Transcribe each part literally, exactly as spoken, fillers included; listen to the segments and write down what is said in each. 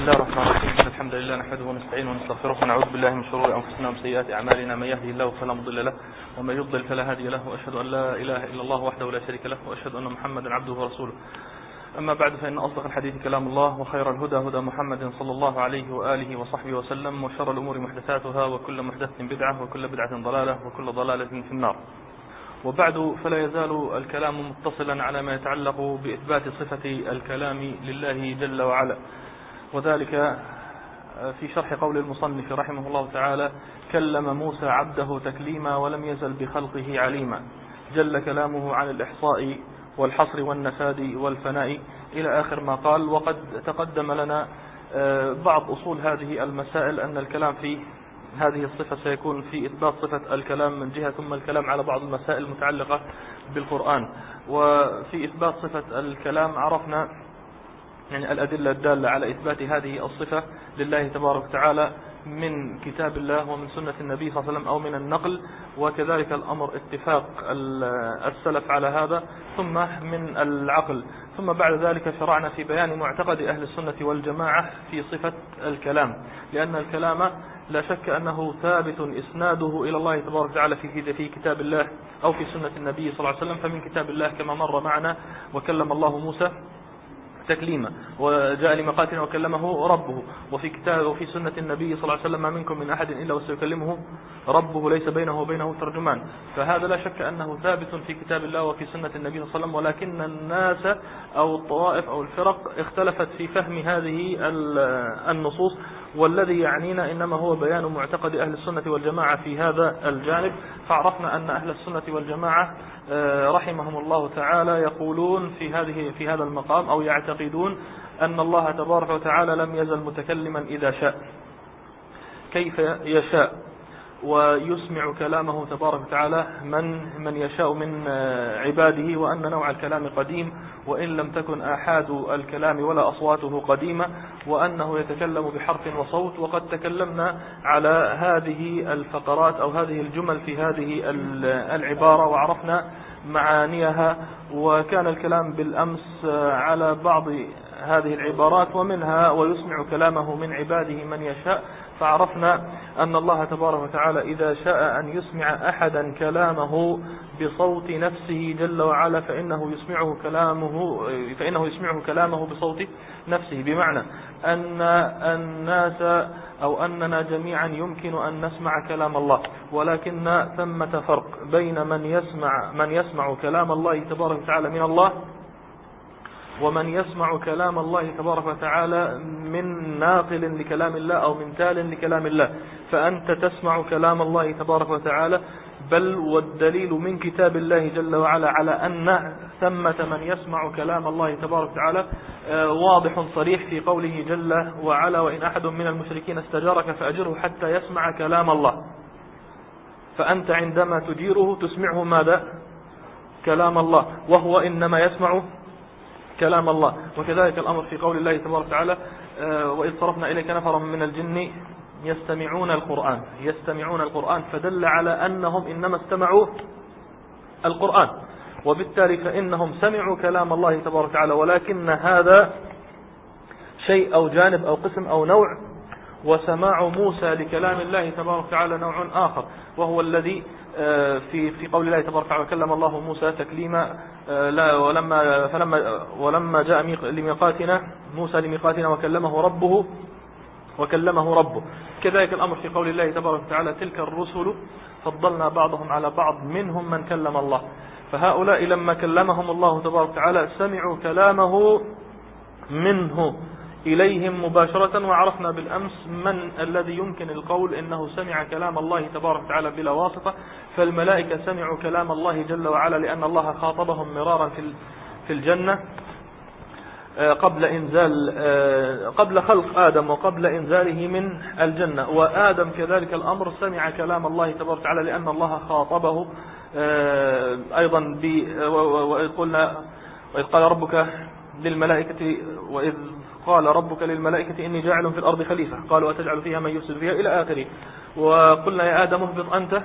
الله الرحمن الرحيم. الحمد لله نحمده ونستعينه ونستغفره ونعوذ بالله من شرور أنفسنا ومن سيئات أعمالنا. من يهده الله فلا مضل له ومن يضلل فلا هادي له، وأشهد أن لا إله إلا الله وحده لا شريك له، وأشهد أن محمدا عبده ورسوله. أما بعد، فإن أصدق الحديث كلام الله، وخير الهدى هدى محمد صلى الله عليه وآله وصحبه وسلم، وشر الأمور محدثاتها، وكل محدثة بدعة، وكل بدعة ضلالة، وكل ضلالة في النار. وبعد، فلا يزال الكلام متصلا على ما يتعلق بإثبات صفة الكلام لله جل وعلا، وذلك في شرح قول المصنف رحمه الله تعالى: كلم موسى عبده تكليما ولم يزل بخلقه عليما، جل كلامه عن الإحصاء والحصر والنفاد والفناء، إلى آخر ما قال. وقد تقدم لنا بعض أصول هذه المسائل، أن الكلام في هذه الصفة سيكون في إثبات صفة الكلام من جهة، ثم الكلام على بعض المسائل المتعلقة بالقرآن. وفي إثبات صفة الكلام عرفنا يعني الأدلة الدالة على إثبات هذه الصفة لله تبارك وتعالى من كتاب الله ومن سنة النبي صلى الله عليه وسلم أو من النقل، وكذلك الأمر اتفاق السلف على هذا، ثم من العقل. ثم بعد ذلك شرعنا في بيان معتقد أهل السنة والجماعة في صفة الكلام، لأن الكلام لا شك أنه ثابت إسناده إلى الله تبارك وتعالى في في كتاب الله أو في سنة النبي صلى الله عليه وسلم. فمن كتاب الله كما مر معنا: وكلم الله موسى تكليما، وجاء لميقاتنا وكلمه ربه. وفي كتاب وفي سنة النبي صلى الله عليه وسلم: ما منكم من أحد إلا وسيكلمه ربه ليس بينه وبينه ترجمان. فهذا لا شك أنه ثابت في كتاب الله وفي سنة النبي صلى الله عليه وسلم، ولكن الناس أو الطوائف أو الفرق اختلفت في فهم هذه النصوص، والذي يعنينا إنما هو بيان معتقد أهل السنة والجماعة في هذا الجانب. فعرفنا أن أهل السنة والجماعة رحمهم الله تعالى يقولون في هذه في هذا المقام، أو يعتقدون أن الله تبارك وتعالى لم يزل متكلما إذا شاء كيف يشاء، ويسمع كلامه تبارك وتعالى من من يشاء من عباده، وأن نوع الكلام قديم وإن لم تكن آحاد الكلام ولا أصواته قديمة، وأنه يتكلم بحرف وصوت. وقد تكلمنا على هذه الفقرات أو هذه الجمل في هذه العبارة وعرفنا معانيها، وكان الكلام بالأمس على بعض هذه العبارات، ومنها: ويسمع كلامه من عباده من يشاء. فعرفنا أن الله تبارك وتعالى إذا شاء أن يسمع أحدا كلامه بصوت نفسه جل وعلا فإنه يسمعه كلامه فإنه يسمعه كلامه بصوت نفسه، بمعنى أن الناس أو أننا جميعا يمكن أن نسمع كلام الله، ولكن ثمة فرق بين من يسمع من يسمع كلام الله تبارك وتعالى من الله، ومن يسمع كلام الله تبارك وتعالى من ناقل لكلام الله أو من تال لكلام الله. فأنت تسمع كلام الله تبارك وتعالى، بل والدليل من كتاب الله جل وعلا على أن ثمة من يسمع كلام الله تبارك وتعالى واضح صريح في قوله جل وعلا: وإن أحد من المشركين استجارك فأجره حتى يسمع كلام الله. فأنت عندما تجيره تسمعه ماذا؟ كلام الله، وهو إنما يسمع كلام الله. وكذلك الأمر في قول الله تبارك وتعالى: وإذ صرفنا إليك نفرا من الجن يستمعون القرآن يستمعون القرآن فدل على أنهم إنما استمعوا القرآن، وبالتالي فإنهم سمعوا كلام الله تبارك وتعالى، ولكن هذا شيء أو جانب أو قسم أو نوع، وسماع موسى لكلام الله تبارك وتعالى نوع آخر، وهو الذي في في قول الله تبارك وتعالى: كلم الله موسى تكليما لا ولما فلما ولما جاء لميقاتنا موسى لميقاتنا وكلمه ربه وكلمه ربه. كذلك الأمر في قول الله تبارك وتعالى: تلك الرسل فضلنا بعضهم على بعض منهم من كلم الله. فهؤلاء لما كلمهم الله تبارك وتعالى سمعوا كلامه منه إليهم مباشرة. وعرفنا بالأمس من الذي يمكن القول إنه سمع كلام الله تبارك وتعالى بلا واسطة. فالملائكة سمعوا كلام الله جل وعلا لأن الله خاطبهم مرارا في في الجنة قبل إنزال قبل خلق آدم وقبل إنزاله من الجنة. وآدم كذلك الأمر سمع كلام الله تبارك وتعالى لأن الله خاطبه أيضا. وإذ قلنا وإذ قال ربك للملائكة وإذ قال ربك للملائكة إني جاعل في الأرض خليفة قالوا أتجعل فيها من يفسد فيها إلى آخره. وقلنا يا آدم اهبط أنت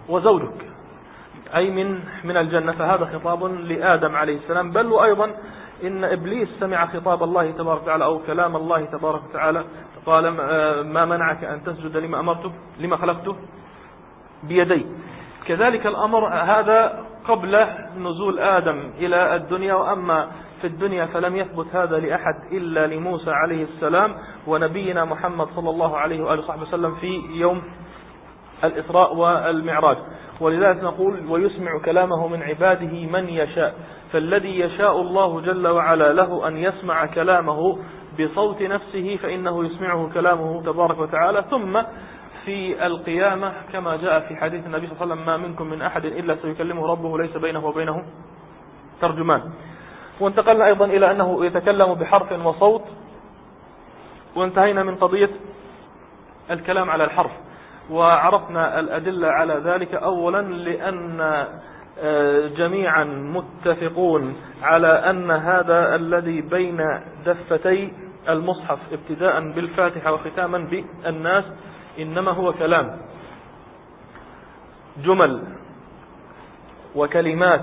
وزوجك، أي من من الجنة. فهذا خطاب لآدم عليه السلام. بل وأيضا إن إبليس سمع خطاب الله تبارك وتعالى أو كلام الله تبارك وتعالى قال ما منعك أن تسجد لما أمرته لما خلقته بيدي. كذلك الأمر هذا قبل نزول آدم إلى الدنيا، وأما في الدنيا فلم يثبت هذا لأحد إلا لموسى عليه السلام ونبينا محمد صلى الله عليه وآله وصحبه وسلم في يوم الإسراء والمعراج. ولذلك نقول ويسمع كلامه من عباده من يشاء، فالذي يشاء الله جل وعلا له أن يسمع كلامه بصوت نفسه فإنه يسمعه كلامه تبارك وتعالى. ثم في القيامة كما جاء في حديث النبي صلى الله عليه وسلم ما منكم من أحد إلا سيكلمه ربه ليس بينه وبينه ترجمان. وانتقلنا أيضا إلى أنه يتكلم بحرف وصوت، وانتهينا من قضية الكلام على الحرف وعرفنا الأدلة على ذلك. أولا لأن جميعا متفقون على أن هذا الذي بين دفتي المصحف ابتداء بالفاتحة وختاما بالناس إنما هو كلام، جمل وكلمات،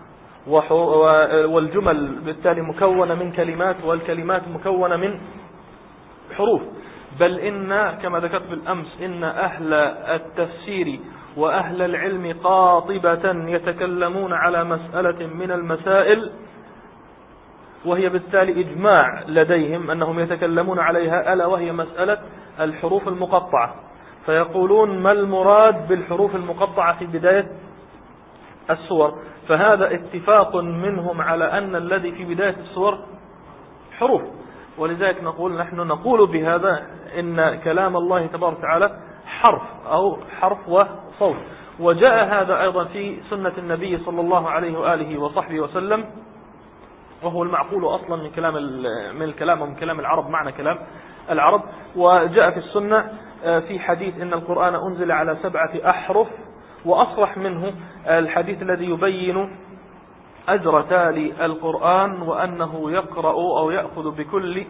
والجمل بالتالي مكونة من كلمات والكلمات مكونة من حروف. بل إن كما ذكرت بالأمس إن أهل التفسير وأهل العلم قاطبة يتكلمون على مسألة من المسائل وهي بالتالي إجماع لديهم أنهم يتكلمون عليها، ألا وهي مسألة الحروف المقطعة. فيقولون ما المراد بالحروف المقطعة في بداية السور؟ فهذا اتفاق منهم على أن الذي في بداية السور حروف. ولذلك نقول نحن نقول بهذا إن كلام الله تبارك وتعالى حرف أو حرف وصوت. وجاء هذا أيضا في سنة النبي صلى الله عليه وآله وصحبه وسلم، وهو المعقول أصلا من كلام من الكلام ومن كلام العرب معنى كلام العرب. وجاء في السنة في حديث إن القرآن أنزل على سبعة أحرف، وأصرح منه الحديث الذي يبين أجر تالي القرآن وأنه يقرأ أو يأخذ بكل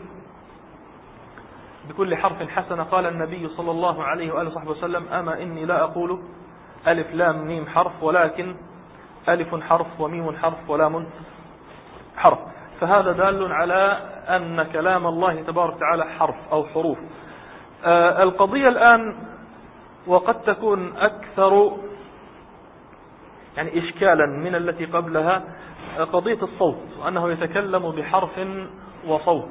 بكل حرف حسنة. قال النبي صلى الله عليه وآله وصحبه وسلم أما إني لا أقول ألف لام ميم حرف ولكن ألف حرف وميم حرف ولام حرف. فهذا دال على أن كلام الله تبارك وتعالى حرف أو حروف. آه القضية الآن وقد تكون أكثر يعني إشكالا من التي قبلها قضية الصوت، وأنه يتكلم بحرف وصوت.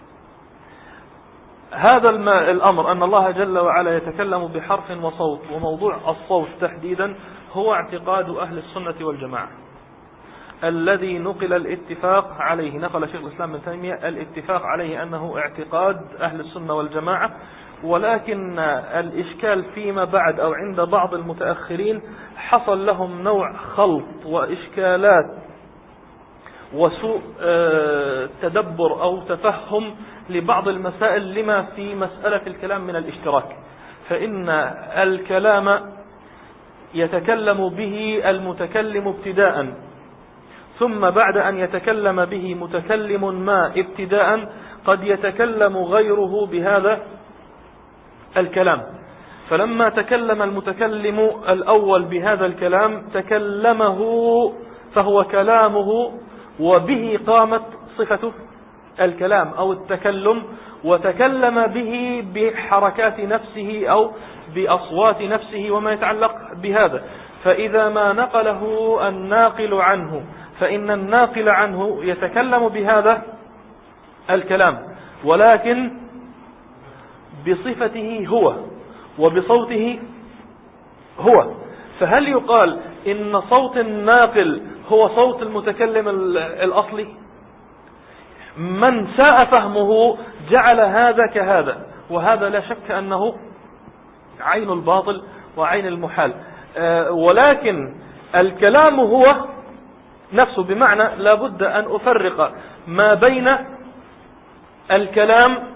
هذا الأمر أن الله جل وعلا يتكلم بحرف وصوت، وموضوع الصوت تحديدا هو اعتقاد أهل السنة والجماعة الذي نقل الاتفاق عليه، نقل شيخ الإسلام ابن تيمية الاتفاق عليه أنه اعتقاد أهل السنة والجماعة. ولكن الإشكال فيما بعد أو عند بعض المتأخرين حصل لهم نوع خلط وإشكالات وسوء تدبر أو تفهم لبعض المسائل لما في مسألة الكلام من الاشتراك. فإن الكلام يتكلم به المتكلم ابتداء، ثم بعد أن يتكلم به متكلم ما ابتداء قد يتكلم غيره بهذا الكلام. فلما تكلم المتكلم الأول بهذا الكلام تكلمه فهو كلامه، وبه قامت صفة الكلام أو التكلم، وتكلم به بحركات نفسه أو بأصوات نفسه وما يتعلق بهذا. فإذا ما نقله الناقل عنه فإن الناقل عنه يتكلم بهذا الكلام ولكن بصفته هو وبصوته هو. فهل يقال إن صوت الناقل هو صوت المتكلم الأصلي؟ من ساء فهمه جعل هذا كهذا، وهذا لا شك أنه عين الباطل وعين المحال. ولكن الكلام هو نفسه، بمعنى لا بد أن أفرق ما بين الكلام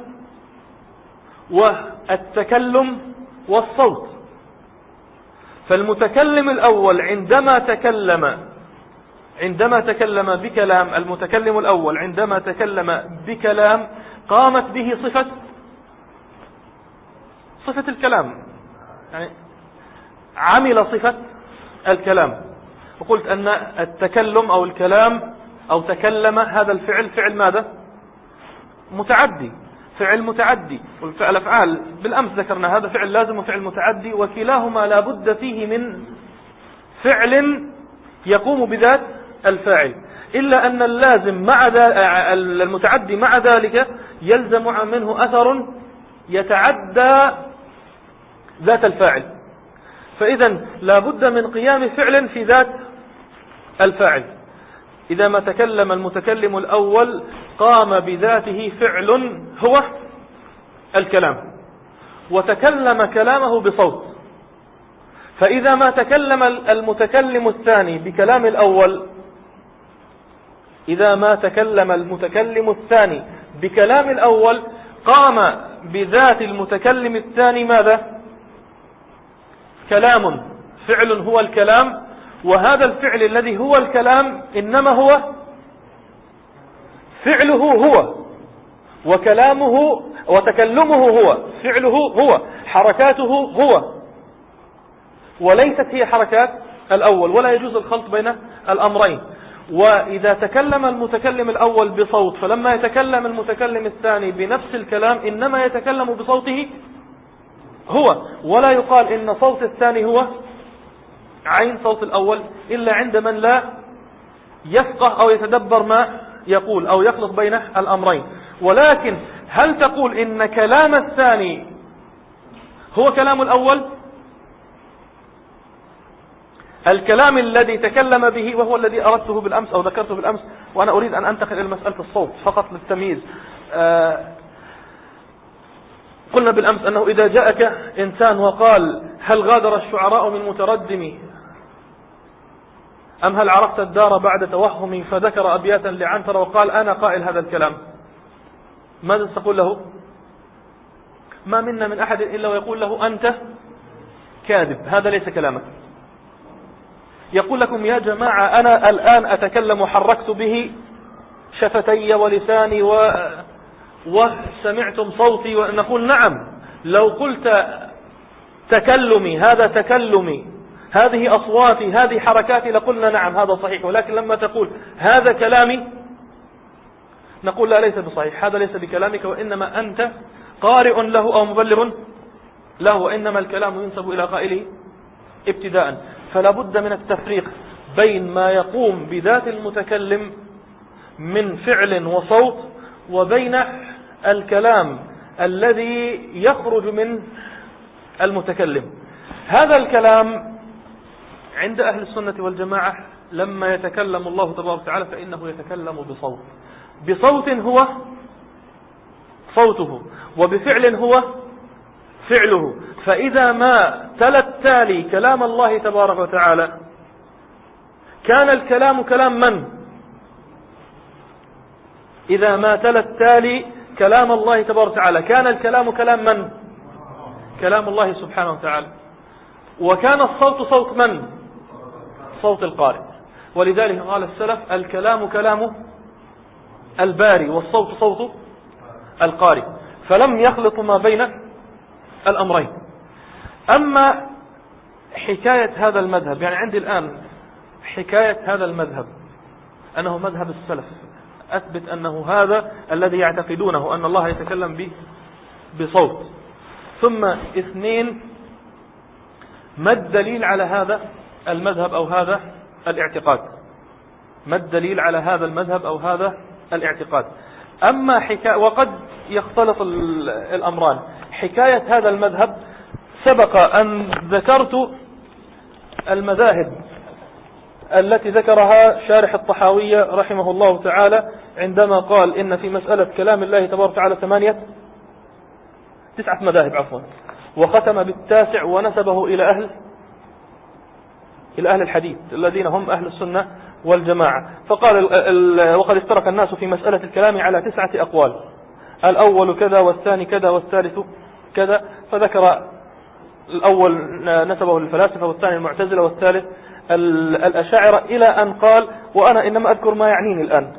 والتكلم والصوت. فالمتكلم الأول عندما تكلم عندما تكلم بكلام المتكلم الأول عندما تكلم بكلام قامت به صفة صفة الكلام، يعني عمل صفة الكلام. وقلت أن التكلم أو الكلام أو تكلم، هذا الفعل فعل ماذا؟ متعدي، فعل متعدي. والفعل أفعال بالأمس ذكرنا هذا فعل لازم وفعل متعدي، وكلاهما لا بد فيه من فعل يقوم بذات الفاعل، إلا أن اللازم مع المتعدي مع ذلك يلزم منه أثر يتعدى ذات الفاعل، فإذا لا بد من قيام فعل في ذات الفاعل. إذا ما تكلم المتكلم الأول قام بذاته فعل هو الكلام، وتكلم كلامه بصوت. فإذا ما تكلم المتكلم الثاني بكلام الأول إذا ما تكلم المتكلم الثاني بكلام الأول قام بذات المتكلم الثاني ماذا؟ كلام، فعل هو الكلام، وهذا الفعل الذي هو الكلام إنما هو فعله هو، وكلامه وتكلمه هو، فعله هو، حركاته هو، وليست هي حركات الأول، ولا يجوز الخلط بين الأمرين. وإذا تكلم المتكلم الأول بصوت، فلما يتكلم المتكلم الثاني بنفس الكلام إنما يتكلم بصوته هو، ولا يقال إن صوت الثاني هو عين صوت الأول، إلا عند من لا يفقه أو يتدبر ما يقول أو يخلط بين الأمرين. ولكن هل تقول إن كلام الثاني هو كلام الأول؟ الكلام الذي تكلم به وهو الذي أردته بالأمس أو ذكرته بالأمس، وأنا أريد أن أنتقل إلى مسألة الصوت فقط للتمييز. آه قلنا بالأمس أنه إذا جاءك إنسان وقال هل غادر الشعراء من متردم أم هل عرفت الدار بعد توهم، فذكر أبياتا لعنتر وقال أنا قائل هذا الكلام، ماذا تقول له؟ ما منا من أحد إلا ويقول له أنت كاذب، هذا ليس كلامك. يقول لكم يا جماعة أنا الآن أتكلم وحركت به شفتي ولساني و... وسمعتم صوتي، ونقول نعم. لو قلت تكلمي هذا تكلمي، هذه أصواتي، هذه حركاتي، لقلنا نعم هذا صحيح. ولكن لما تقول هذا كلامي نقول لا ليس بصحيح، هذا ليس بكلامك، وإنما أنت قارئ له أو مبلغ له، وإنما الكلام ينسب إلى قائله ابتداء. فلا بد من التفريق بين ما يقوم بذات المتكلم من فعل وصوت، وبين الكلام الذي يخرج من المتكلم. هذا الكلام عند أهل السنة والجماعة لما يتكلم الله تبارك وتعالى فإنه يتكلم بصوت، بصوت هو صوته، وبفعل هو فعله. فإذا ما تلا التالي كلام الله تبارك وتعالى كان الكلام كلام من؟ إذا ما تلا التالي كلام الله تبارك وتعالى كان الكلام كلام من؟ كلام الله سبحانه وتعالى. وكان الصوت صوت من؟ صوت القارئ. ولذلك قال السلف الكلام كلام الباري والصوت صوت القارئ، فلم يخلط ما بين الأمرين. أما حكاية هذا المذهب، يعني عندي الآن حكاية هذا المذهب أنه مذهب السلف، أثبت أنه هذا الذي يعتقدونه أن الله يتكلم به بصوت. ثم اثنين، ما الدليل على هذا المذهب أو هذا الاعتقاد؟ ما الدليل على هذا المذهب أو هذا الاعتقاد؟ أما حكاية، وقد يختلط الأمران، حكاية هذا المذهب سبق أن ذكرت المذاهب التي ذكرها شارح الطحاوية رحمه الله تعالى عندما قال إن في مسألة كلام الله تبارك وتعالى ثمانية تسعة مذاهب عفوا، وختم بالتاسع ونسبه إلى أهل إلى أهل الحديث الذين هم أهل السنة والجماعة. فقال وقد اشترك الناس في مسألة الكلام على تسعة أقوال، الأول كذا والثاني كذا والثالث كذا، فذكر الأول نسبه للفلاسفة، والثاني المعتزلة، والثالث الأشاعرة، إلى أن قال وأنا إنما أذكر ما يعنيني الآن.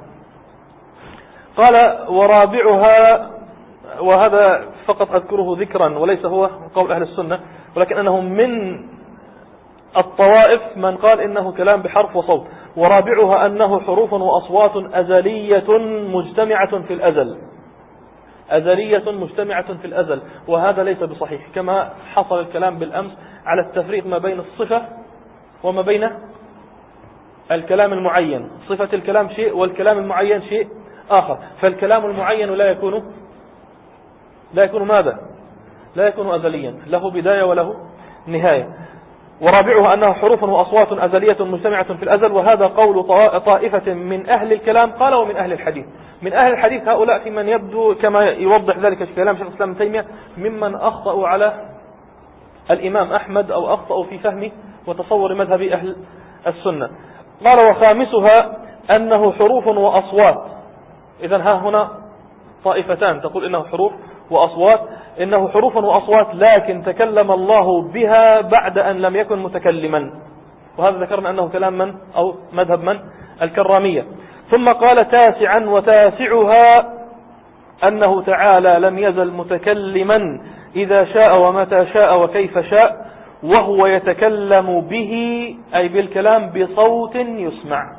قال ورابعها، وهذا فقط أذكره ذكرا وليس هو قول أهل السنة، ولكن أنه من الطوائف من قال إنه كلام بحرف وصوت، ورابعها أنه حروف وأصوات أزلية مجتمعة في الأزل، أزلية مجتمعة في الأزل، وهذا ليس بصحيح، كما حصل الكلام بالأمس على التفريق ما بين الصفة وما بين الكلام المعين. صفة الكلام شيء والكلام المعين شيء آخر، فالكلام المعين لا يكون لا يكون ماذا؟ لا يكون أزليا، له بداية وله نهاية. ورابعها أنها حروف وأصوات أزلية مجتمعة في الأزل، وهذا قول طائفة من أهل الكلام قال ومن أهل الحديث. من أهل الحديث هؤلاء في من يبدو كما يوضح ذلك كلام شيخ الإسلام ابن تيمية ممن أخطأوا على الإمام أحمد أو أخطأوا في فهم وتصور مذهب أهل السنة. قال وخامسها أنه حروف وأصوات. إذن ها هنا طائفتان تقول إنه حروف وأصوات، إنه حروف وأصوات لكن تكلم الله بها بعد أن لم يكن متكلما، وهذا ذكرنا أنه كلام من أو مذهب من؟ الكرامية. ثم قال تاسعا وتاسعها أنه تعالى لم يزل متكلما إذا شاء ومتى شاء وكيف شاء، وهو يتكلم به أي بالكلام بصوت يسمع.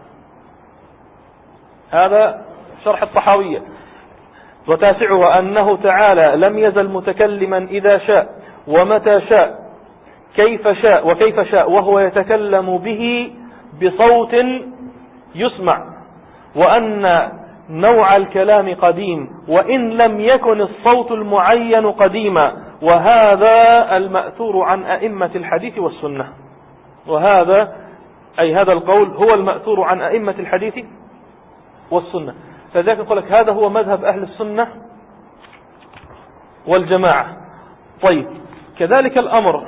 هذا شرح الطحاوية. وتاسعها أنه تعالى لم يزل متكلما إذا شاء ومتى شاء كيف شاء وكيف شاء، وهو يتكلم به بصوت يسمع، وأن نوع الكلام قديم وإن لم يكن الصوت المعين قديما، وهذا المأثور عن أئمة الحديث والسنة. وهذا أي هذا القول هو المأثور عن أئمة الحديث والسنة. فذلك يقول لك هذا هو مذهب أهل السنة والجماعة. طيب كذلك الأمر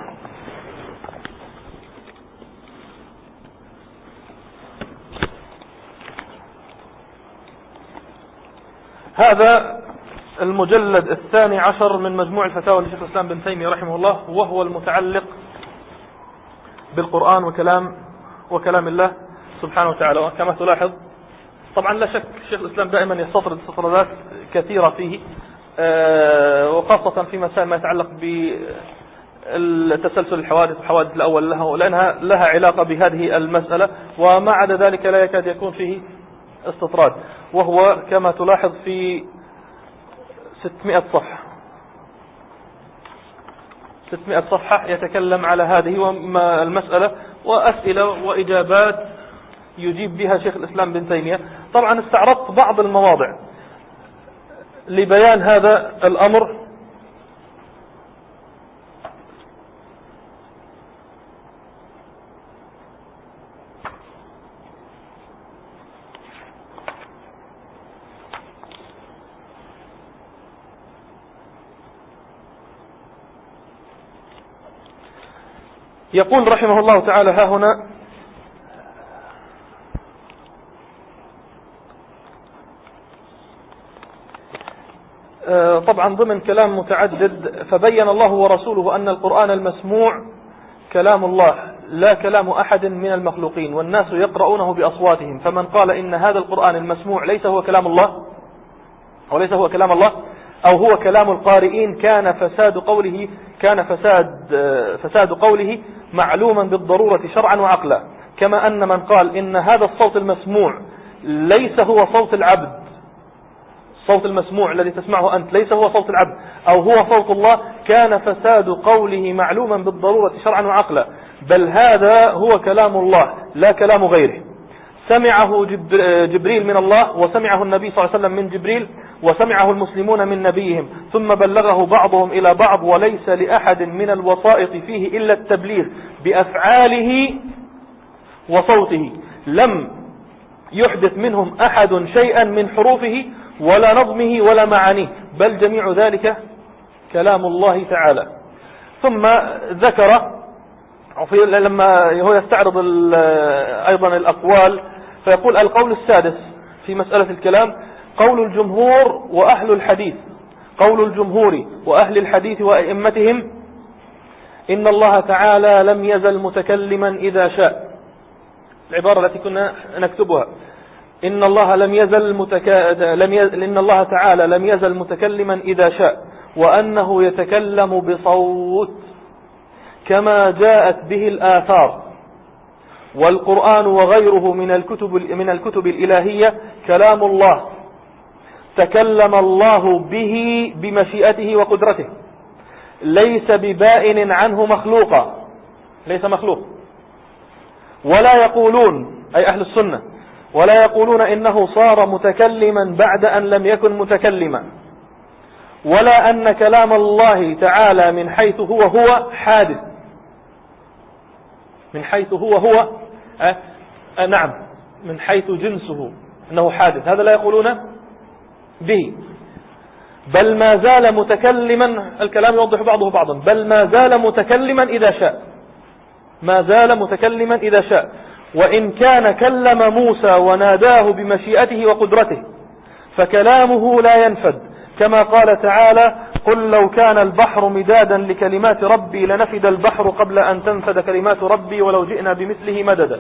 هذا المجلد الثاني عشر من مجموع الفتاوى لشيخ الإسلام بن تيمية رحمه الله، وهو المتعلق بالقرآن وكلام وكلام الله سبحانه وتعالى. وكما تلاحظ طبعا لا شك شيخ الإسلام دائما يستطرد استطرادات كثيرة فيه، وخاصة في مسائل ما يتعلق بالتسلسل الحوادث وحوادث الأول لها، لأنها لها علاقة بهذه المسألة، وما عدا ذلك لا يكاد يكون فيه استطراد. وهو كما تلاحظ في ستمائة صفحة ستمائة صفحة يتكلم على هذه المسألة، وأسئلة وإجابات يجيب بها شيخ الإسلام بن تيمية. طبعا استعرضت بعض المواضع لبيان هذا الأمر. يقول رحمه الله تعالى ها هنا: طبعا ضمن كلام متعدد، فبين الله ورسوله أن القرآن المسموع كلام الله لا كلام أحد من المخلوقين، والناس يقرؤونه بأصواتهم، فمن قال إن هذا القرآن المسموع ليس هو كلام الله أو ليس هو كلام الله أو هو كلام القارئين كان فساد قوله كان فساد فساد قوله معلوما بالضرورة شرعا وعقلا، كما أن من قال إن هذا الصوت المسموع ليس هو صوت العبد، الصوت المسموع الذي تسمعه أنت ليس هو صوت العبد أو هو صوت الله، كان فساد قوله معلوما بالضرورة شرعا وعقلا، بل هذا هو كلام الله لا كلام غيره. سمعه جبريل من الله، وسمعه النبي صلى الله عليه وسلم من جبريل، وسمعه المسلمون من نبيهم، ثم بلغه بعضهم إلى بعض، وليس لأحد من الوسائط فيه إلا التبليغ بأفعاله وصوته، لم يحدث منهم أحد شيئا من حروفه ولا نظمه ولا معانيه، بل جميع ذلك كلام الله تعالى. ثم ذكر لما هو يستعرض أيضا الأقوال، فيقول: القول السادس في مسألة الكلام قول الجمهور وأهل الحديث قول الجمهور وأهل الحديث وأئمتهم إن الله تعالى لم يزل متكلما إذا شاء. العبارة التي كنا نكتبها: إن الله لم يزل متك... لم يز... إن الله تعالى لم يزل متكلما إذا شاء، وأنه يتكلم بصوت كما جاءت به الآثار، والقرآن وغيره من الكتب من الكتب الإلهية كلام الله تكلم الله به بمشيئته وقدرته، ليس ببائن عنه مخلوقا، ليس مخلوق. ولا يقولون أي أهل السنة ولا يقولون إنه صار متكلما بعد أن لم يكن متكلما، ولا أن كلام الله تعالى من حيث هو هو حادث، من حيث هو هو أه أه نعم من حيث جنسه أنه حادث، هذا لا يقولون به، بل ما زال متكلما. الكلام يوضح بعضه بعضا. بل ما زال متكلما إذا شاء، ما زال متكلما إذا شاء، وإن كان كلم موسى وناداه بمشيئته وقدرته فكلامه لا ينفد، كما قال تعالى: قل لو كان البحر مدادا لكلمات ربي لنفد البحر قبل أن تنفد كلمات ربي ولو جئنا بمثله مددا.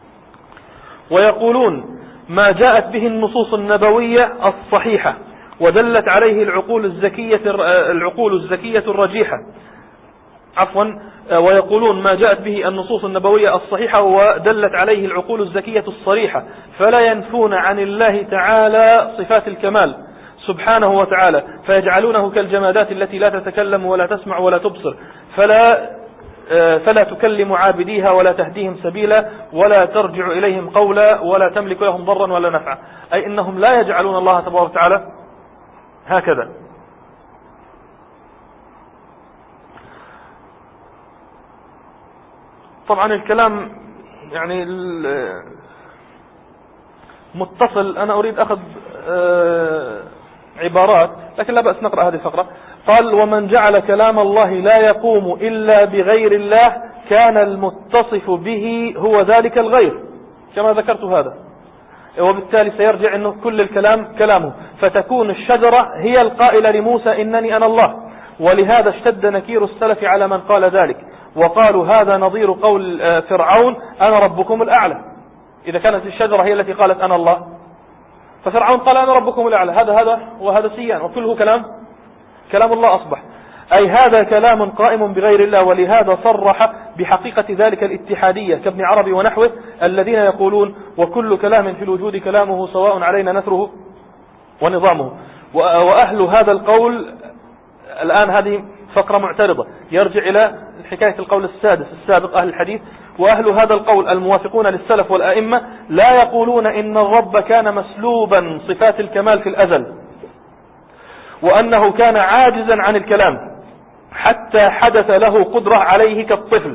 ويقولون ما جاءت به النصوص النبوية الصحيحة ودلت عليه العقول الزكية العقول الزكية الرجيحة عفوا ويقولون ما جاءت به النصوص النبوية الصحيحة ودلت عليه العقول الزكية الصريحة، فلا ينفون عن الله تعالى صفات الكمال سبحانه وتعالى، فيجعلونه كالجمادات التي لا تتكلم ولا تسمع ولا تبصر، فلا فلا تكلم عابديها ولا تهديهم سبيلا ولا ترجع إليهم قولا ولا تملك لهم ضرا ولا نفعا، أي إنهم لا يجعلون الله تبارك وتعالى هكذا. طبعا الكلام يعني متصل. أنا أريد أخذ عبارات لكن لا بأس نقرأ هذه الفقرة. قال: ومن جعل كلام الله لا يقوم إلا بغير الله كان المتصف به هو ذلك الغير، كما ذكرت هذا، وبالتالي سيرجع أنه كل الكلام كلامه، فتكون الشجرة هي القائلة لموسى إنني أنا الله. ولهذا اشتد نكير السلف على من قال ذلك، وقالوا هذا نظير قول فرعون أنا ربكم الأعلى. إذا كانت الشجرة هي التي قالت أنا الله، ففرعون قال أنا ربكم الأعلى، هذا هذا وهذا سيان، وكله كلام كلام الله أصبح، أي هذا كلام قائم بغير الله. ولهذا صرح بحقيقة ذلك الاتحادية كابن عربي ونحوه الذين يقولون وكل كلام في الوجود كلامه سواء علينا نثره ونظامه. وأهل هذا القول الآن هذه فقرة معترضة يرجع إلى حكاية القول السادس السابق أهل الحديث. وأهل هذا القول الموافقون للسلف والأئمة لا يقولون إن الرب كان مسلوبا صفات الكمال في الأزل، وأنه كان عاجزا عن الكلام حتى حدث له قدرة عليه كالطفل.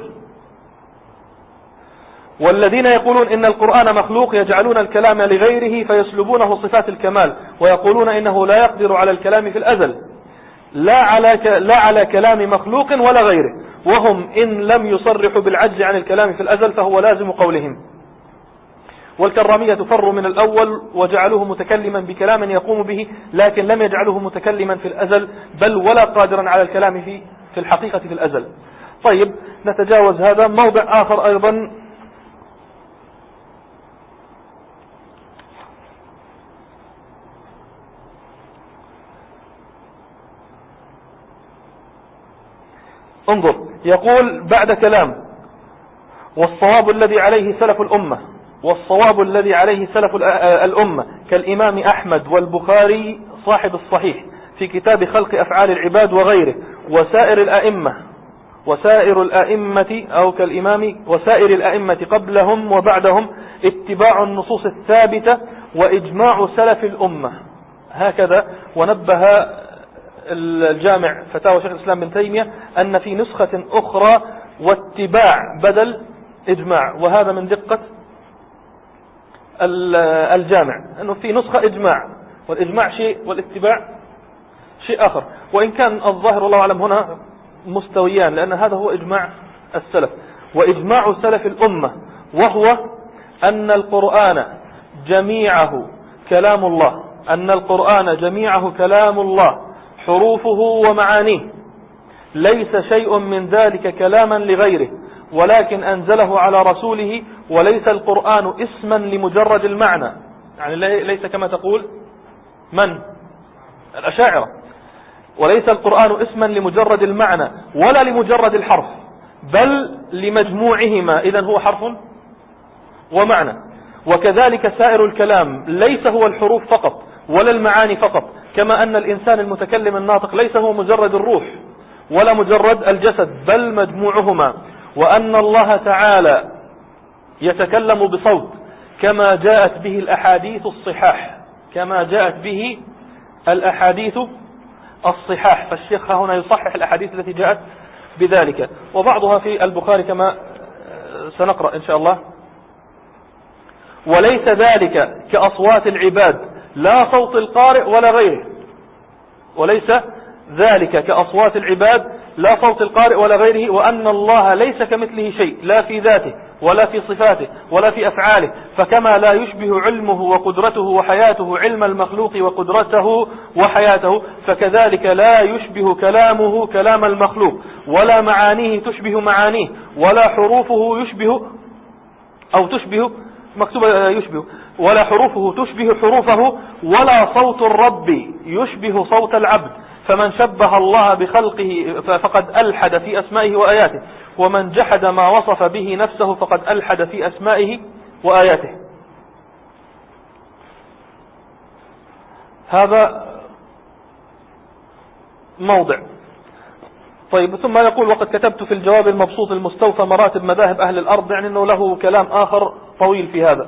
والذين يقولون إن القرآن مخلوق يجعلون الكلام لغيره فيسلبونه صفات الكمال، ويقولون إنه لا يقدر على الكلام في الأزل لا على ك... لا على كلام مخلوق ولا غيره، وهم إن لم يصرحوا بالعجز عن الكلام في الأزل فهو لازم قولهم. والكرامية فروا من الأول وجعلوه متكلما بكلام يقوم به، لكن لم يجعلوه متكلما في الأزل بل ولا قادرا على الكلام في في الحقيقة في الأزل. طيب نتجاوز هذا. موضع آخر أيضا انظر، يقول بعد كلام: والصواب الذي عليه سلف الأمة والصواب الذي عليه سلف الأمة كالإمام أحمد والبخاري صاحب الصحيح في كتاب خلق أفعال العباد وغيره، وسائر الأئمة وسائر الأئمة أو كالإمام وسائر الأئمة قبلهم وبعدهم اتباع النصوص الثابتة وإجماع سلف الأمة. هكذا. ونبه الجامع فتاوى شيخ الإسلام بن تيمية أن في نسخة أخرى واتباع بدل إجماع، وهذا من دقة الجامع أنه في نسخة إجماع، والإجماع شيء والاتباع شيء آخر، وإن كان الظاهر الله أعلم هنا مستويان، لأن هذا هو إجماع السلف وإجماع سلف الأمة، وهو أن القرآن جميعه كلام الله أن القرآن جميعه كلام الله حروفه ومعانيه، ليس شيء من ذلك كلاما لغيره، ولكن أنزله على رسوله، وليس القرآن اسما لمجرد المعنى، يعني ليس كما تقول من الأشاعرة، وليس القرآن اسما لمجرد المعنى ولا لمجرد الحرف، بل لمجموعهما. إذن هو حرف ومعنى. وكذلك سائر الكلام ليس هو الحروف فقط ولا المعاني فقط، كما أن الإنسان المتكلم الناطق ليس هو مجرد الروح ولا مجرد الجسد، بل مجموعهما. وأن الله تعالى يتكلم بصوت كما جاءت به الأحاديث الصحاح، كما جاءت به الأحاديث الصحاح. فالشيخ هنا يصحح الأحاديث التي جاءت بذلك، وبعضها في البخاري كما سنقرأ إن شاء الله. وليس ذلك كأصوات العباد لا صوت القارئ ولا غيره، وليس ذلك كأصوات العباد لا صوت القارئ ولا غيره. وأن الله ليس كمثله شيء، لا في ذاته ولا في صفاته ولا في أفعاله. فكما لا يشبه علمه وقدرته وحياته علم المخلوق وقدرته وحياته، فكذلك لا يشبه كلامه كلام المخلوق، ولا معانيه تشبه معانيه، ولا حروفه يشبه أو تشبه مكتوبة يشبه، ولا حروفه تشبه حروفه، ولا صوت الرب يشبه صوت العبد. فمن شبه الله بخلقه فقد ألحد في أسمائه وآياته، ومن جحد ما وصف به نفسه فقد ألحد في أسمائه وآياته. هذا موضع. طيب، ثم يقول: وقد كتبت في الجواب المبسوط المستوفى مراتب مذاهب أهل الأرض، يعني أنه له كلام آخر طويل في هذا.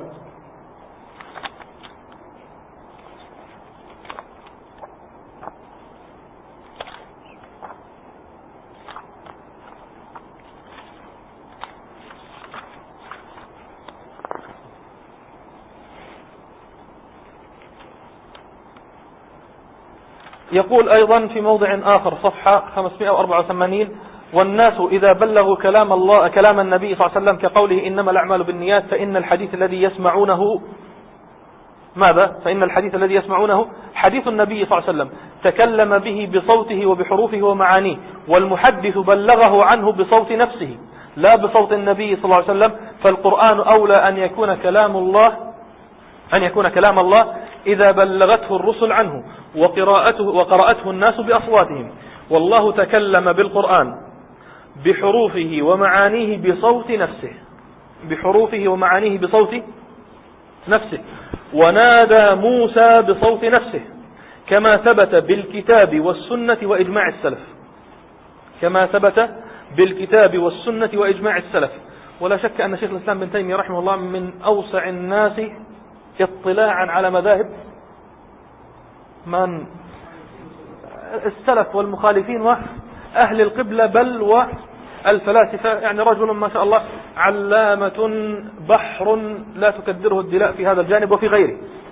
يقول أيضا في موضع آخر صفحة خمسمائة وأربعة وثمانين: والناس إذا بلغوا كلام الله كلام النبي صلى الله عليه وسلم كقوله إنما الأعمال بالنيات، فإن الحديث الذي يسمعونه ماذا؟ فإن الحديث الذي يسمعونه حديث النبي صلى الله عليه وسلم تكلم به بصوته وبحروفه ومعانيه، والمحدث بلغه عنه بصوت نفسه لا بصوت النبي صلى الله عليه وسلم. فالقرآن أولى أن يكون كلام الله أن يكون كلام الله إذا بلغته الرسل عنه وقراءته وقرأته الناس بأصواتهم. والله تكلم بالقرآن بحروفه ومعانيه بصوت نفسه بحروفه ومعانيه بصوت نفسه ونادى موسى بصوت نفسه، كما ثبت بالكتاب والسنة وإجماع السلف كما ثبت بالكتاب والسنة وإجماع السلف. ولا شك أن شيخ الإسلام بن تيمية رحمه الله من أوسع الناس اطلاعا على مذاهب من السلف والمخالفين وأهل القبلة بل والفلاسفة، يعني رجل ما شاء الله علامة بحر لا تكدره الدلاء في هذا الجانب وفي غيره.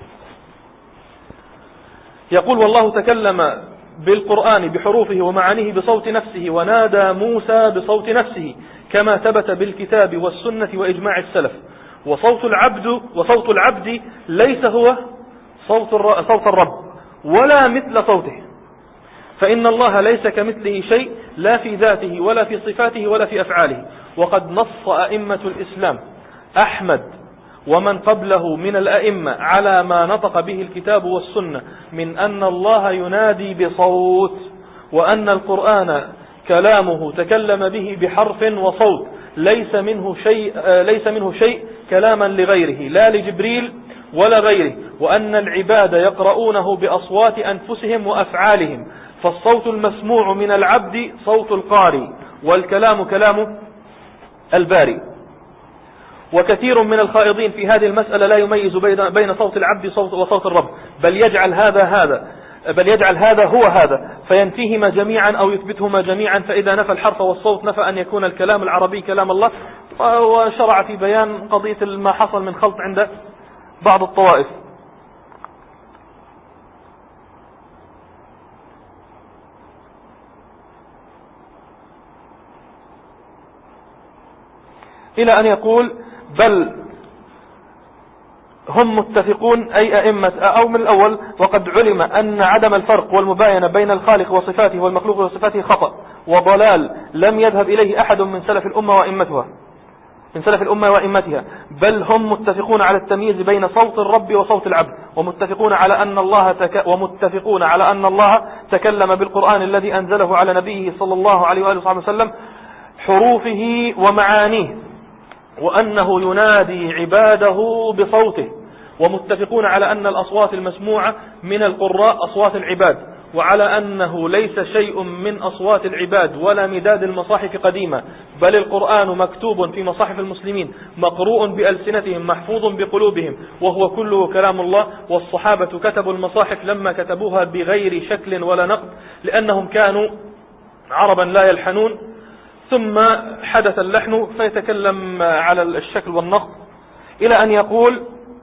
يقول: والله تكلم بالقرآن بحروفه ومعانيه بصوت نفسه ونادى موسى بصوت نفسه، كما ثبت بالكتاب والسنة وإجماع السلف. وصوت العبد وصوت العبد ليس هو صوت صوت الرب ولا مثل صوته، فإن الله ليس كمثله شيء لا في ذاته ولا في صفاته ولا في أفعاله. وقد نص أئمة الإسلام أحمد ومن قبله من الأئمة على ما نطق به الكتاب والسنة من أن الله ينادي بصوت، وأن القرآن كلامه تكلم به بحرف وصوت ليس منه شيء ليس منه شيء كلاما لغيره لا لجبريل ولا غيره، وأن العباد يقرؤونه بأصوات أنفسهم وأفعالهم، فالصوت المسموع من العبد صوت القارئ، والكلام كلام الباري. وكثير من الخائضين في هذه المسألة لا يميز بين صوت العبد وصوت الرب، بل يجعل هذا هذا بل يجعل هذا هو هذا فينفيهما جميعا أو يثبتهما جميعا، فإذا نفى الحرف والصوت نفى أن يكون الكلام العربي كلام الله. وشرع في بيان قضية ما حصل من خلط عند بعض الطوائف. إلى أن يقول: بل هم متفقون أي أئمة أو من الأول، وقد علم أن عدم الفرق والمباينة بين الخالق وصفاته والمخلوق وصفاته خطأ وضلال لم يذهب إليه أحد من سلف الأمة وأئمتها من سلف الأمة وأئمتها، بل هم متفقون على التمييز بين صوت الرب وصوت العبد، ومتفقون على أن الله تك... ومتفقون على أن الله تكلم بالقرآن الذي أنزله على نبيه صلى الله عليه وآله وسلم حروفه ومعانيه وأنه ينادي عباده بصوته، ومتفقون على أن الأصوات المسموعة من القراء أصوات العباد، وعلى أنه ليس شيء من أصوات العباد ولا مداد المصاحف قديمة، بل القرآن مكتوب في مصاحف المسلمين مقروء بألسنتهم محفوظ بقلوبهم، وهو كله كلام الله. والصحابة كتبوا المصاحف لما كتبوها بغير شكل ولا نقد، لأنهم كانوا عربا لا يلحنون، ثم حدث اللحن فيتكلم على الشكل والنقد، إلى أن يقول: